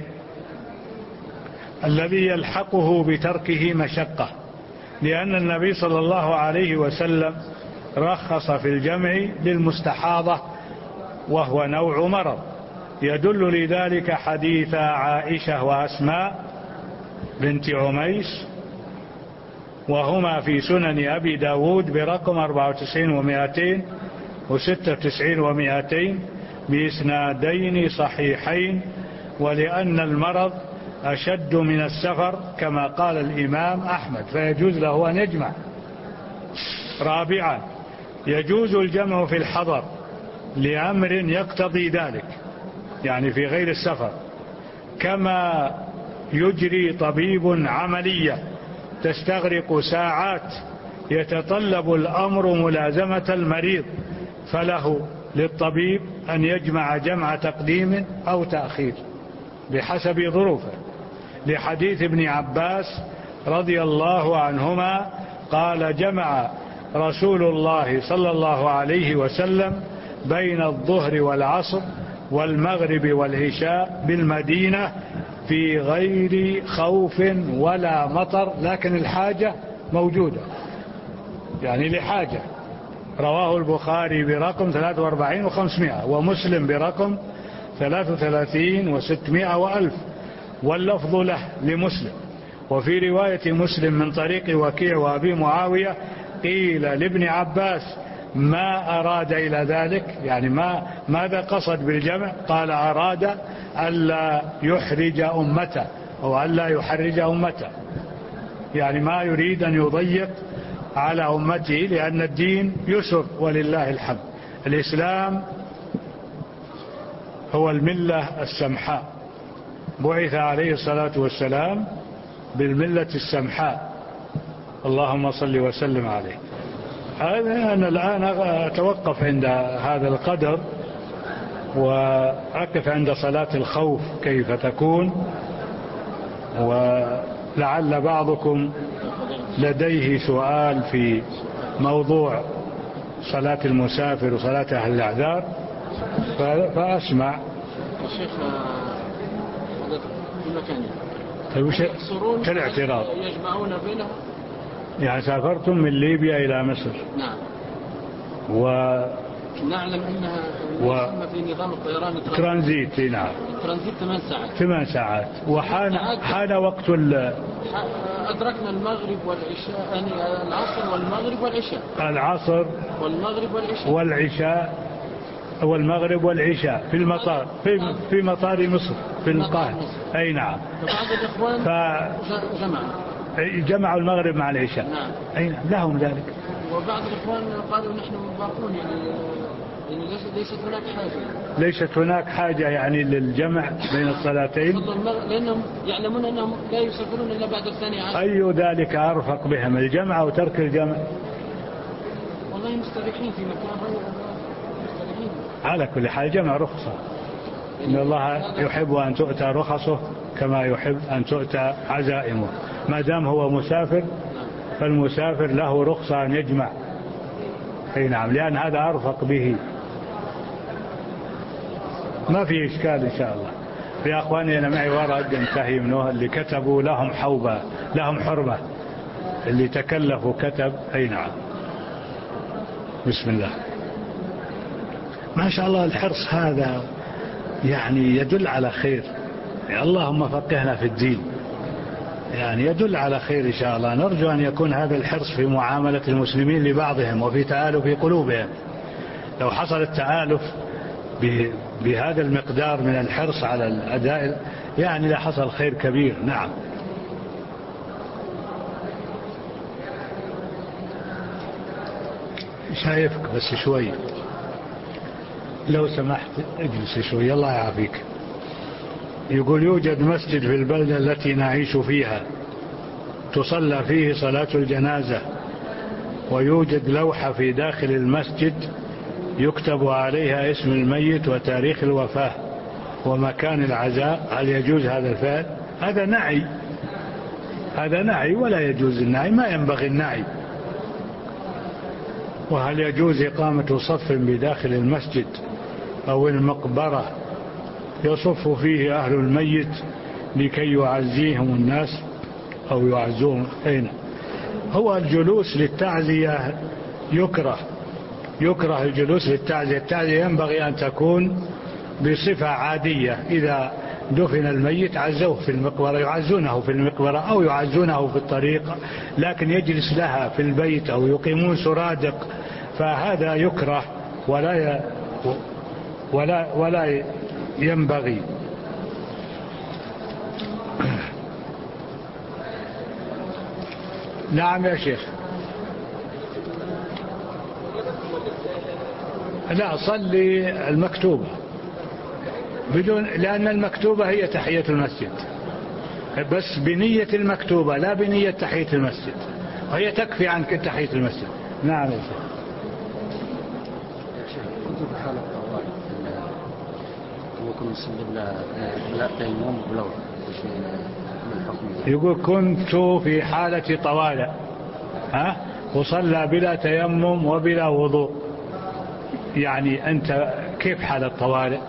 الذي يلحقه بتركه مشقة، لأن النبي صلى الله عليه وسلم رخص في الجمع للمستحاضة وهو نوع مرض. يدل لذلك حديث عائشة وأسماء بنت عميس، وهما في سنن أبي داود برقم 94 و200 و96 و200 بإسنادين صحيحين، ولأن المرض أشد من السفر كما قال الإمام أحمد، فيجوز له أن يجمع. رابعا: يجوز الجمع في الحضر لأمر يقتضي ذلك، يعني في غير السفر، كما يجري طبيب عملية تستغرق ساعات يتطلب الأمر ملازمة المريض، فله للطبيب أن يجمع جمع تقديم أو تأخير بحسب ظروفه، لحديث ابن عباس رضي الله عنهما قال: جمع رسول الله صلى الله عليه وسلم بين الظهر والعصر والمغرب والعشاء بالمدينة في غير خوف ولا مطر، لكن الحاجة موجودة، يعني لحاجة. رواه البخاري برقم 43 و500، ومسلم برقم 33 و600 وألف، واللفظ له لمسلم. وفي رواية مسلم من طريق وكيع وأبي معاوية قيل لابن عباس: ما أراد إلى ذلك؟ يعني ماذا قصد بالجمع؟ قال: أراد ألا يحرج أمته أو ألا يحرج أمته، يعني ما يريد أن يضيق على أمته، لأن الدين يسر ولله الحمد. الإسلام هو الملة السمحاء، بعث عليه الصلاة والسلام بالملة السمحاء، اللهم صل وسلم عليه. أنا الآن أتوقف عند هذا القدر وأقف عند صلاة الخوف كيف تكون، ولعل بعضكم لديه سؤال في موضوع صلاة المسافر وصلاة أهل الأعذار فأسمع. الشيخ في مكان كالاعتراض يجمعون بينه، يعني سافرتم من ليبيا إلى مصر. نعم. نعلم أنها في نظام الطيران ترانزيت. نعم. ترانزيت 8 ساعات. 8 ساعات. وحان وقت أدركنا المغرب والعشاء، يعني العصر والمغرب والعشاء. العصر والمغرب والعشاء. والعشاء والمغرب والعشاء في المطار، في مطار مصر في القاهرة. أي نعم. فبعض الإخوان جمعوا المغرب مع العشاء. نعم. أي نعم، لهم ذلك. وبعض الإخوان قالوا نحن باقون، يعني ليست هناك حاجة. ليست هناك حاجة يعني للجمع بين الصلاتين، لأنهم يعلمون أنهم لا يسافرون إلا بعد 12. أي ذلك أرفق بهم، الجمع أو ترك الجمع؟ والله مستريحين في مكان مستريحين. على كل حال جمع رخصة، إن الله يحب أن تؤتى رخصه كما يحب أن تؤتى عزائمه. ما دام هو مسافر فالمسافر له رخصة أن يجمع، أي نعم، لأن هذا أرفق به. ما في إشكال إن شاء الله. يا أخواني أنا معي ورق انتهي منه اللي كتبوا لهم حوبة، لهم حرمة، اللي تكلفوا كتب. أي نعم. بسم الله ما شاء الله. الحرص هذا يعني يدل على خير، يعني اللهم فقهنا في الدين، يعني يدل على خير إن شاء الله. نرجو أن يكون هذا الحرص في معاملة المسلمين لبعضهم وفي تآلف قلوبهم. لو حصل التآلف بهذا المقدار من الحرص على الأداء يعني لحصل خير كبير. نعم. شايفك بس شوي لو سمحت اجلس شوي الله يعافيك. يقول يوجد مسجد في البلدة التي نعيش فيها تصلى فيه صلاة الجنازة، ويوجد لوحة في داخل المسجد يكتب عليها اسم الميت وتاريخ الوفاة ومكان العزاء. هل يجوز هذا الفعل؟ هذا نعي ولا يجوز النعي، ما ينبغي النعي. وهل يجوز إقامة صف بداخل المسجد أو المقبرة يصف فيه أهل الميت لكي يعزيهم الناس أو يعزوهم؟ أين هو الجلوس للتعزية؟ يكره الجلوس للتعزية. التعزية ينبغي أن تكون بصفة عادية. إذا دفن الميت عزوه في المقبرة، يعزونه في المقبرة أو يعزونه في الطريق، لكن يجلس لها في البيت أو يقيمون سرادق فهذا يكره ولا ينبغي. نعم يا شيخ. لا صلي المكتوبة بدون، لأن المكتوبة هي تحية المسجد، بس بنية المكتوبة لا بنية تحية المسجد، وهي تكفي عنك تحية المسجد. نعم يا شيخ. كنت بحالة طوال وكنت نسلم لا تيمم بلو. يقول كنت في حالة طوال وصلى بلا تيمم وبلا وضوء. يعني أنت كيف حالة طوال؟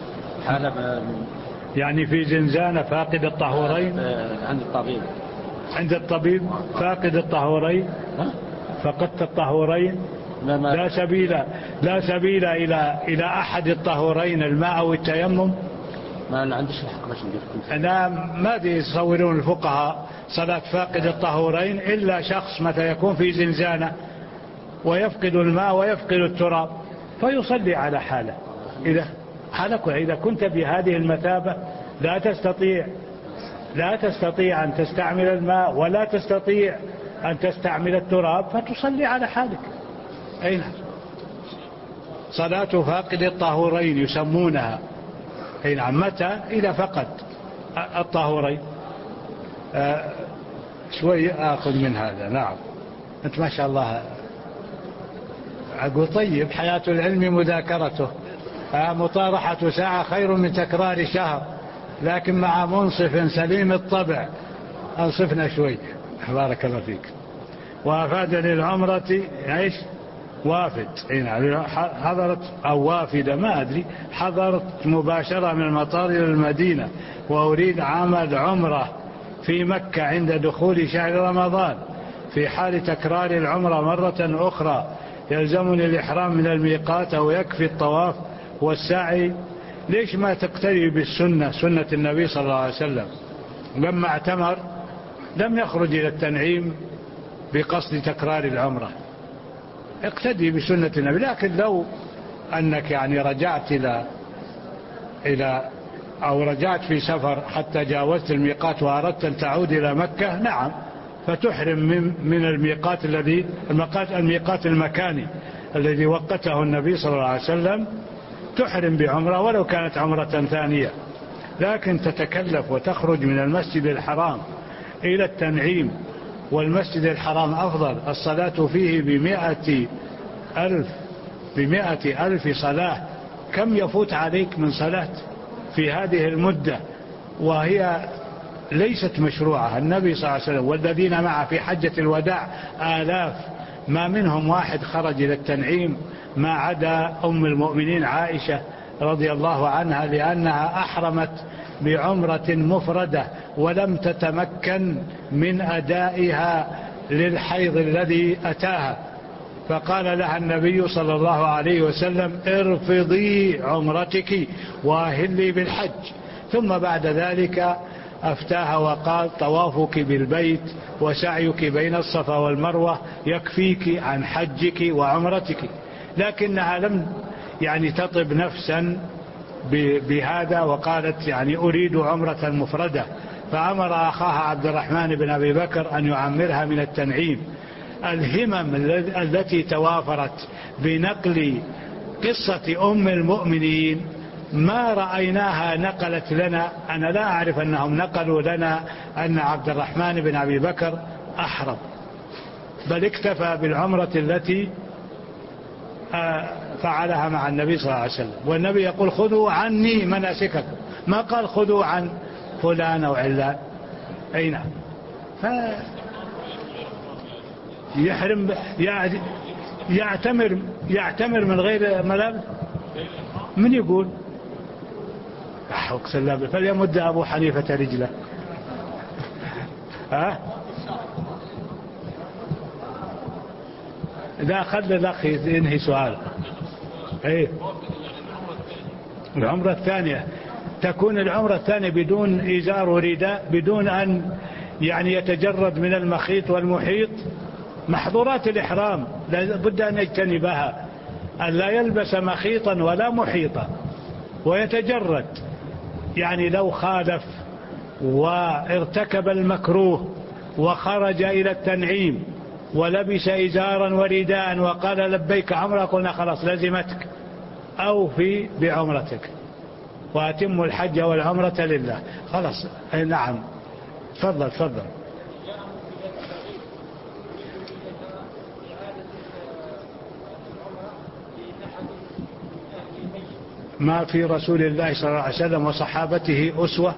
يعني في زنزانة فاقد الطهورين عند الطبيب فاقد الطهورين، فقدت الطهورين، لا سبيل إلى أحد الطهورين الماء أو التيمم. ما عنديش الحق باش ندير. أنا ما يصورون الفقهاء صلاة فاقد الطهورين إلا شخص متى يكون في زنزانة ويفقد الماء ويفقد التراب فيصلي على حاله. إذا كنت بهذه المثابة لا تستطيع أن تستعمل الماء ولا تستطيع أن تستعمل التراب فتصلي على حالك. أين صلاة فاقد الطهورين يسمونها. أي نعم. متى؟ إذا فقد الطهورين. شوي آخذ من هذا. نعم. أنت ما شاء الله أقول طيب. حياة العلم مذاكرته، مطارحة ساعة خير من تكرار شهر، لكن مع منصف سليم الطبع. أنصفنا شوي بارك الله فيك. وافادني العمرة ايش؟ وافد. حضرت أو وافدة ما أدري. حضرت مباشرة من المطار إلى المدينة وأريد عمل عمرة في مكة عند دخول شهر رمضان. في حال تكرار العمرة مرة أخرى يلزمني الإحرام من الميقات أو يكفي الطواف والسعي؟ ليش ما تقتدي بالسنة، سنة النبي صلى الله عليه وسلم؟ لما اعتمر لم يخرج إلى التنعيم بقصد تكرار العمرة. اقتدي بسنة النبي. لكن لو أنك يعني رجعت إلى أو رجعت في سفر حتى جاوزت الميقات وأردت أن تعود إلى مكة، نعم، فتحرم من الميقات الميقات المكاني الذي وقته النبي صلى الله عليه وسلم، تحرم بعمرة ولو كانت عمرة ثانية. لكن تتكلف وتخرج من المسجد الحرام إلى التنعيم، والمسجد الحرام أفضل، الصلاة فيه ب100,000 صلاة كم يفوت عليك من صلاة في هذه المدة وهي ليست مشروعة. النبي صلى الله عليه وسلم والذين معه في حجة الوداع آلاف، ما منهم واحد خرج إلى التنعيم ما عدا أم المؤمنين عائشة رضي الله عنها، لأنها أحرمت بعمرة مفردة ولم تتمكن من أدائها للحيض الذي أتاها، فقال لها النبي صلى الله عليه وسلم ارفضي عمرتك وأهلي بالحج. ثم بعد ذلك أفتاها وقال طوافك بالبيت وسعيك بين الصفا والمروة يكفيك عن حجك وعمرتك، لكنها لم تطب نفسا بهذا، وقالت أريد عمرة مفردة، فأمر أخاها عبد الرحمن بن أبي بكر أن يعمرها من التنعيم. الهمم التي توافرت بنقل قصة أم المؤمنين ما رأيناها نقلت لنا، أنا لا أعرف أنهم نقلوا لنا أن عبد الرحمن بن أبي بكر أحرم، بل اكتفى بالعمرة التي فعلها مع النبي صلى الله عليه وسلم. والنبي يقول خذوا عني مناسككم، ما قال خذوا عن فلان أو علان. أي نعم. يحرم يعتمر من غير ملابس. من يقول فليمد أبو حنيفة رجله. لا، خلي الأخ ينهي سؤال. العمرة الثانية تكون العمرة الثانية بدون إزار ورداء، بدون أن يتجرد من المخيط والمحيط. محظورات الإحرام لابد أن يجتنبها، أن لا يلبس مخيطا ولا محيطا ويتجرد. لو خالف وارتكب المكروه وخرج إلى التنعيم ولبس إزارا ورداء وقال لبيك عمرة، قلنا خلاص لزمتك، أوفي بعمرتك وأتم الحج والعمرة لله. خلاص. نعم. تفضل. ما في رسول الله صلى الله عليه وسلم وصحابته أسوة.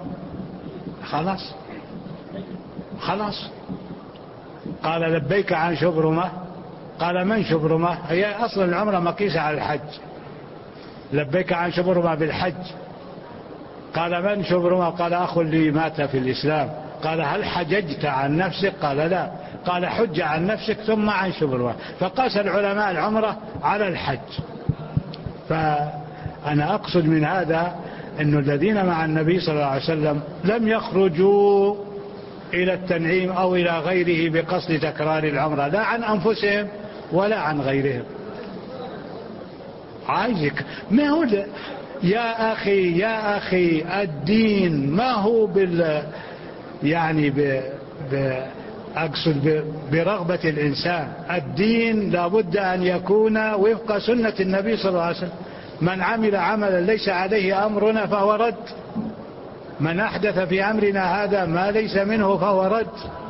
خلاص. قال لبيك عن شبرمة، قال من شبرمة؟ هي أصل العمرة مقيسة على الحج. لبيك عن شبرمة بالحج. قال من شبرمة؟ قال أخ لي مات في الإسلام. قال هل حججت عن نفسك؟ قال لا. قال حج عن نفسك ثم عن شبرمة. فقاس العلماء العمرة على الحج. فأنا أقصد من هذا أن الذين مع النبي صلى الله عليه وسلم لم يخرجوا إلى التنعيم أو إلى غيره بقصد تكرار العمرة، لا عن أنفسهم ولا عن غيرهم. عايزك ما هو يا أخي الدين ما هو أقصد برغبة الإنسان. الدين لابد أن يكون وفق سنة النبي صلى الله عليه وسلم. من عمل عملا ليس عليه أمرنا فهو رد، من أحدث في أمرنا هذا ما ليس منه فهو رد.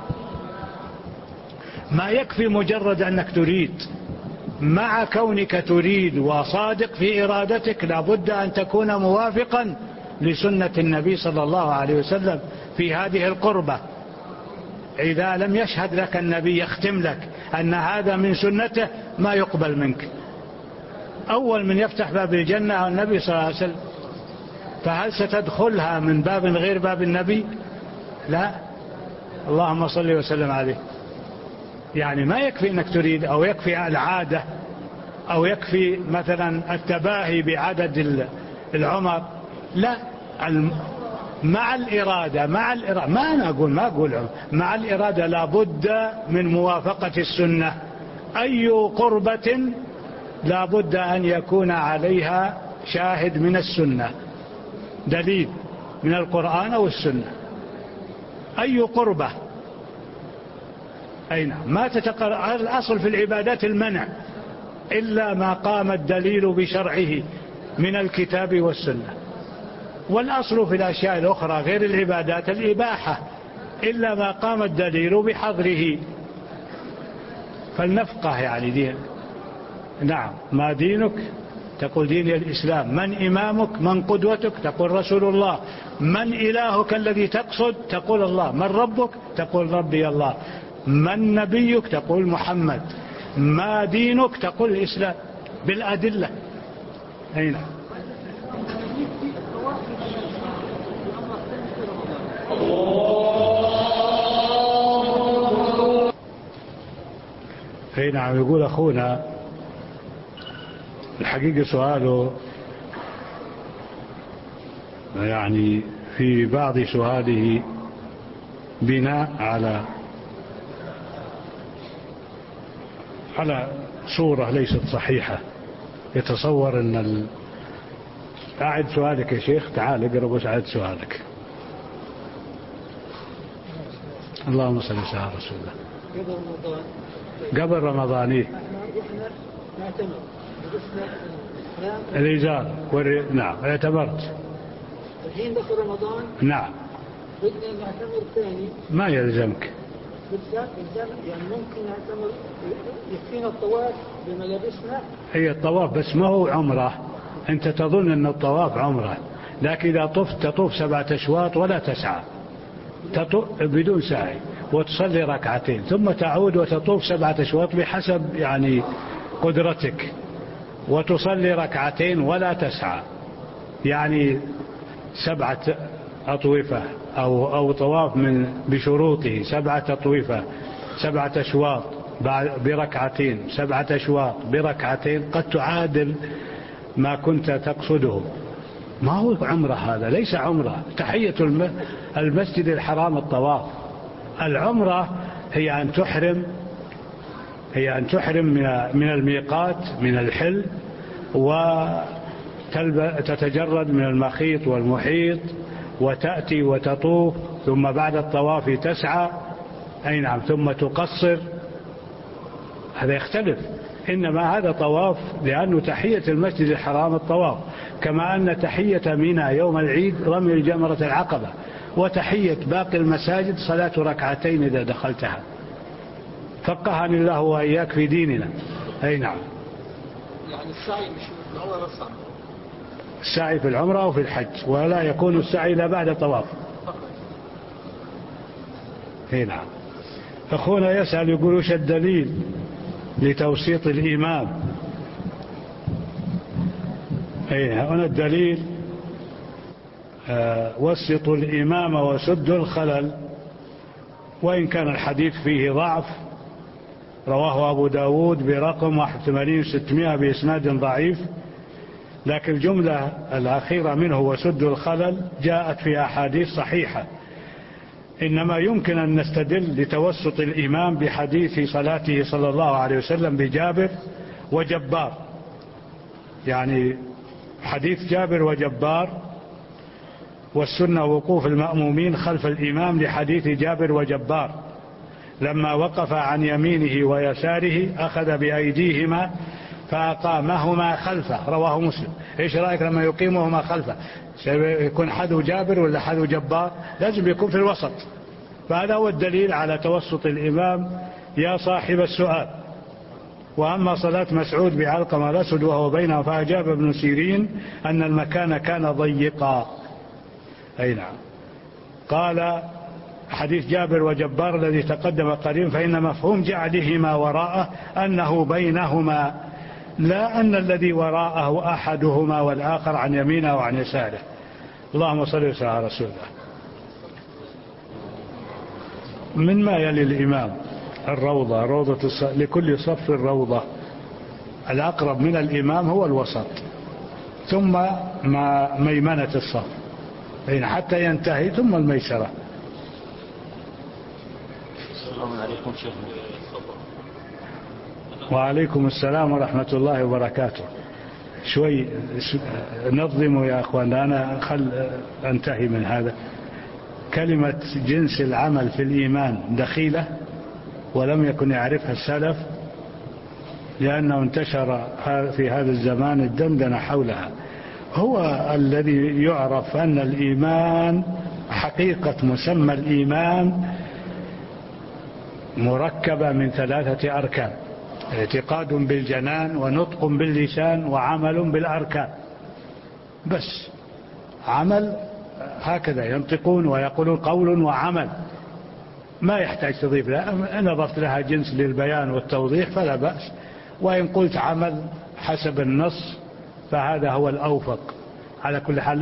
ما يكفي مجرد أنك تريد، مع كونك تريد وصادق في إرادتك لابد أن تكون موافقا لسنة النبي صلى الله عليه وسلم في هذه القربة. إذا لم يشهد لك النبي يختم لك أن هذا من سنته ما يقبل منك. أول من يفتح باب الجنة هو النبي صلى الله عليه وسلم، فهل ستدخلها من باب غير باب النبي؟ لا. اللهم صل وسلم عليه. ما يكفي أنك تريد، أو يكفي العادة، أو يكفي مثلا التباهي بعدد العمر. لا، مع الإرادة ما أقول مع الإرادة لابد من موافقة السنة. أي قربة لابد أن يكون عليها شاهد من السنة، دليل من القرآن أو السنة. أي قربة. أين ما الأصل في العبادات المنع إلا ما قام الدليل بشرعه من الكتاب والسنة، والأصل في الأشياء الأخرى غير العبادات الإباحة إلا ما قام الدليل بحظره. فالنفقة دين. نعم. ما دينك تقول ديني الإسلام. من إمامك؟ من قدوتك؟ تقول رسول الله. من إلهك الذي تقصد؟ تقول الله. من ربك؟ تقول ربي الله. من نبيك؟ تقول محمد. ما دينك؟ تقول الإسلام بالأدلة. أين أي نعم. يقول أخونا الحقيقة سؤاله يعني في بعض سؤاله بناء على صورة ليست صحيحة. يتصور أن أعد سؤالك يا شيخ، تعال اقرب وسأعد سؤالك. اللهم صل على رسول الله. قبل رمضان إيه؟ الإزار نعم اعتبرت. الحين دخل رمضان. نعم. بدنا نعتمر ثاني. ما يلزمك. يعني ممكن نعتمر يكفينا الطواف بملابسنا. هي الطواف بس ما هو عمره. أنت تظن أن الطواف عمره، لكن إذا طفت تطوف 7 أشواط ولا تسعى، بدون سعي، وتصلي ركعتين ثم تعود وتطوف 7 أشواط بحسب يعني قدرتك، وتصلي ركعتين ولا تسعى، يعني 7 أطوفة أو طواف بشروطه 7 أطوفة 7 أشواط بركعتين 7 أشواط بركعتين قد تعادل ما كنت تقصده. ما هو عمره، هذا ليس عمره. تحية المسجد الحرام الطواف. العمرة هي أن تحرم من الميقات من الحل، وتتجرد من المخيط والمحيط، وتأتي وتطوف، ثم بعد الطواف تسعى. أي نعم. ثم تقصر. هذا يختلف. إنما هذا طواف، لأنه تحية المسجد الحرام الطواف، كما أن تحية منى يوم العيد رمي الجمرة العقبة، وتحية باقي المساجد صلاة ركعتين إذا دخلتها. فقهني الله وإياك في ديننا. أي نعم. يعني السعي مش في العمرة بس. السعي في العمرة أو في الحج، ولا يكون السعي إلا بعد الطواف. أي نعم. أخونا يسأل يقول وش الدليل لتوسيط الإمام؟ أي هنا الدليل وسطوا الإمام وسدوا الخلل. وإن كان الحديث فيه ضعف، رواه أبو داود برقم 81,600 بإسناد ضعيف، لكن الجملة الأخيرة منه وسدوا الخلل جاءت في أحاديث صحيحة. إنما يمكن أن نستدل لتوسط الإمام بحديث صلاته صلى الله عليه وسلم بجابر وجبار، يعني حديث جابر وجبار، والسنة وقوف المأمومين خلف الإمام لحديث جابر وجبار، لما وقف عن يمينه ويساره أخذ بأيديهما فأقامهما خلفه، رواه مسلم. إيش رأيك لما يقيمهما خلفه؟ يكون حذو جابر ولا حذو جبار؟ لازم يكون في الوسط. فهذا هو الدليل على توسط الإمام يا صاحب السؤال. وأما صلاة مسعود بعلقمة الأسود وهو بينه، فأجاب ابن سيرين أن المكان كان ضيقا. أي نعم. قال حديث جابر وجبار الذي تقدم قريب، فإن مفهوم جعلهما وراءه أنه بينهما، لا أن الذي وراءه أحدهما والآخر عن يمينه وعن يساره. اللهم صل وسلم على رسول الله. من ما يلي الإمام الروضة، لكل صف الروضة. الأقرب من الإمام هو الوسط، ثم مع ميمنة الصف حتى ينتهي، ثم الميسرة. السلام عليكم شيخ. وعليكم السلام ورحمة الله وبركاته. شوي نظموا يا أخوان، أنا أنتهي من هذا. كلمة جنس العمل في الإيمان دخيلة ولم يكن يعرفها السلف، لأنه انتشر في هذا الزمان الدندنة حولها. هو الذي يعرف أن الإيمان، حقيقة مسمى الإيمان مركبة من 3 أركان. اعتقاد بالجنان ونطق باللسان وعمل بالأركان، بس عمل هكذا ينطقون ويقولون قول وعمل، ما يحتاج تضيف لها، إن أضفت لها جنس للبيان والتوضيح فلا بأس، وإن قلت عمل حسب النص فهذا هو الأوفق. على كل حال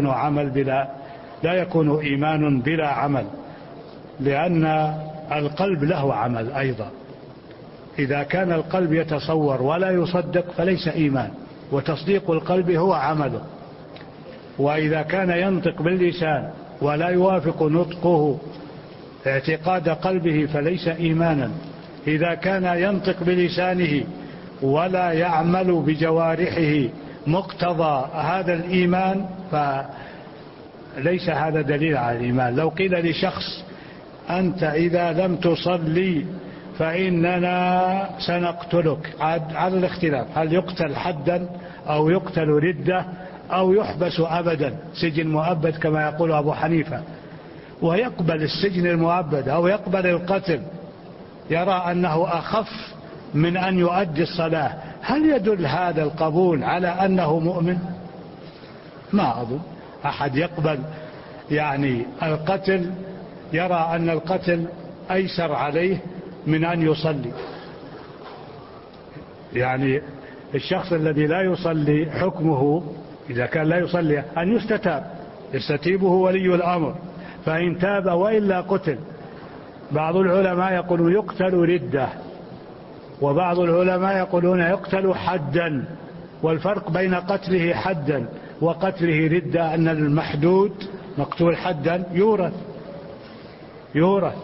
لا يكون إيمان بلا عمل، لأن القلب له عمل أيضا. إذا كان القلب يتصور ولا يصدق فليس إيمان، وتصديق القلب هو عمله. وإذا كان ينطق باللسان ولا يوافق نطقه اعتقاد قلبه فليس إيمانا. إذا كان ينطق بلسانه ولا يعمل بجوارحه مقتضى هذا الإيمان فليس هذا دليل على الإيمان. لو قيل لشخص أنت إذا لم تصلي فإننا سنقتلك، على الاختلاف هل يقتل حدا أو يقتل ردة أو يحبس أبدا سجن مؤبد كما يقول أبو حنيفة، ويقبل السجن المؤبد أو يقبل القتل، يرى أنه أخف من أن يؤدي الصلاة، هل يدل هذا القبول على أنه مؤمن؟ ما أظن أحد يقبل يعني القتل، يرى أن القتل أيسر عليه من أن يصلي. يعني الشخص الذي لا يصلي حكمه إذا كان لا يصلي أن يستتيبه ولي الأمر، فإن تاب وإلا قتل. بعض العلماء يقولون يقتل ردة، وبعض العلماء يقولون يقتل حدا، والفرق بين قتله حدا وقتله ردة أن المحدود مقتول حدا يورث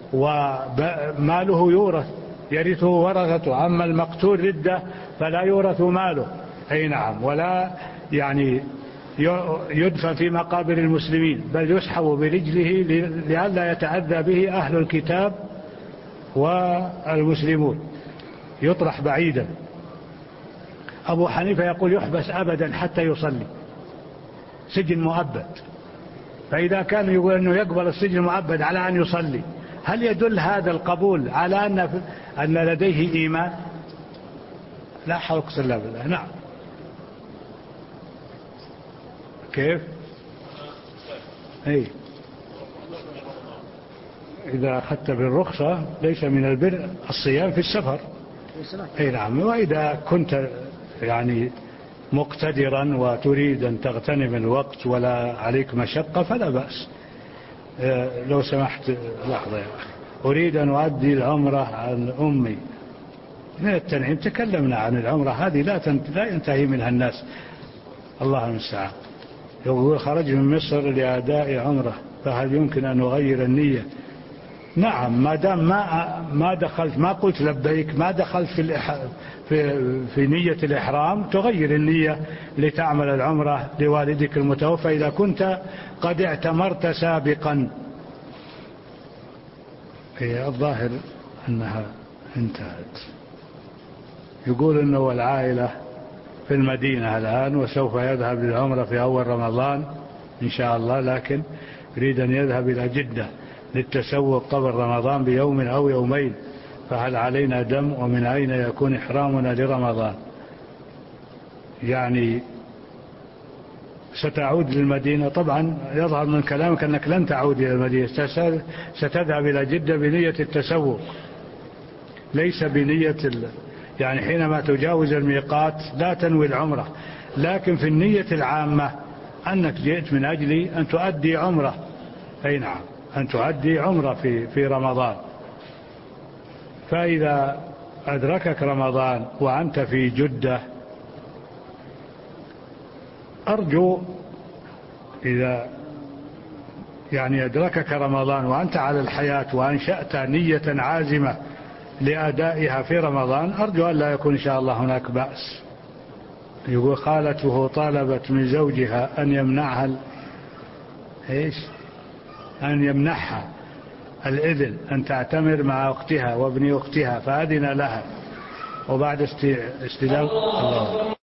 وماله يورث، يرثه ورثته. أما المقتول ردة فلا يورث ماله، أي نعم، ولا يعني يدفن في مقابر المسلمين، بل يسحب برجله لئلا يتأذى به أهل الكتاب والمسلمون، يطرح بعيدا. أبو حنيفة يقول يحبس أبدا حتى يصلي، سجن مؤبد. فإذا كان يقول أنه يقبل السجن المؤبد على أن يصلي، هل يدل هذا القبول على أن لديه إيمان؟ لا حول ولا قوة إلا بالله. نعم. كيف؟ أي إذا أخذت بالرخصة ليس من البر الصيام في السفر. أي نعم. وإذا كنت يعني مقتدرا وتريد أن تغتنم الوقت ولا عليك مشقة فلا بأس. لو سمحت لحظة يا أخي، أريد أن أؤدي العمرة عن أمي من التنعيم. تكلمنا عن العمرة هذه لا ينتهي منها الناس، الله المستعان. يقول خرج من مصر لأداء عمرة، فهل يمكن أن نغير النية؟ نعم، ما دام ما دخلت، ما قلت لبيك، ما دخلت في نية الإحرام، تغير النية لتعمل العمرة لوالدك المتوفى إذا كنت قد اعتمرت سابقا. الظاهر أنها انتهت. يقول أنه العائلة في المدينة الآن وسوف يذهب للعمرة في أول رمضان إن شاء الله، لكن يريد أن يذهب إلى جدة للتسوق قبل رمضان بيوم أو يومين، فهل علينا دم؟ ومن أين يكون إحرامنا لرمضان؟ يعني ستعود للمدينة؟ طبعا يظهر من كلامك أنك لن تعود إلى المدينة، ستذهب إلى جدة بنية التسوق، ليس بنية يعني حينما تجاوز الميقات لا تنوي العمرة، لكن في النية العامة أنك جئت من أجل أن تؤدي عمرة. أي نعم، أن تؤدي عمرة في رمضان. فإذا أدركك رمضان وأنت في جدة، أرجو إذا يعني أدركك رمضان وأنت على الحياة وأنشأت نية عازمة لأدائها في رمضان، أرجو أن لا يكون إن شاء الله هناك بأس. يقول خالته طالبت من زوجها أن يمنعها أن يمنحها الإذن أن تعتمر مع أختها وابن أختها، فأذن لها، وبعد استلام الله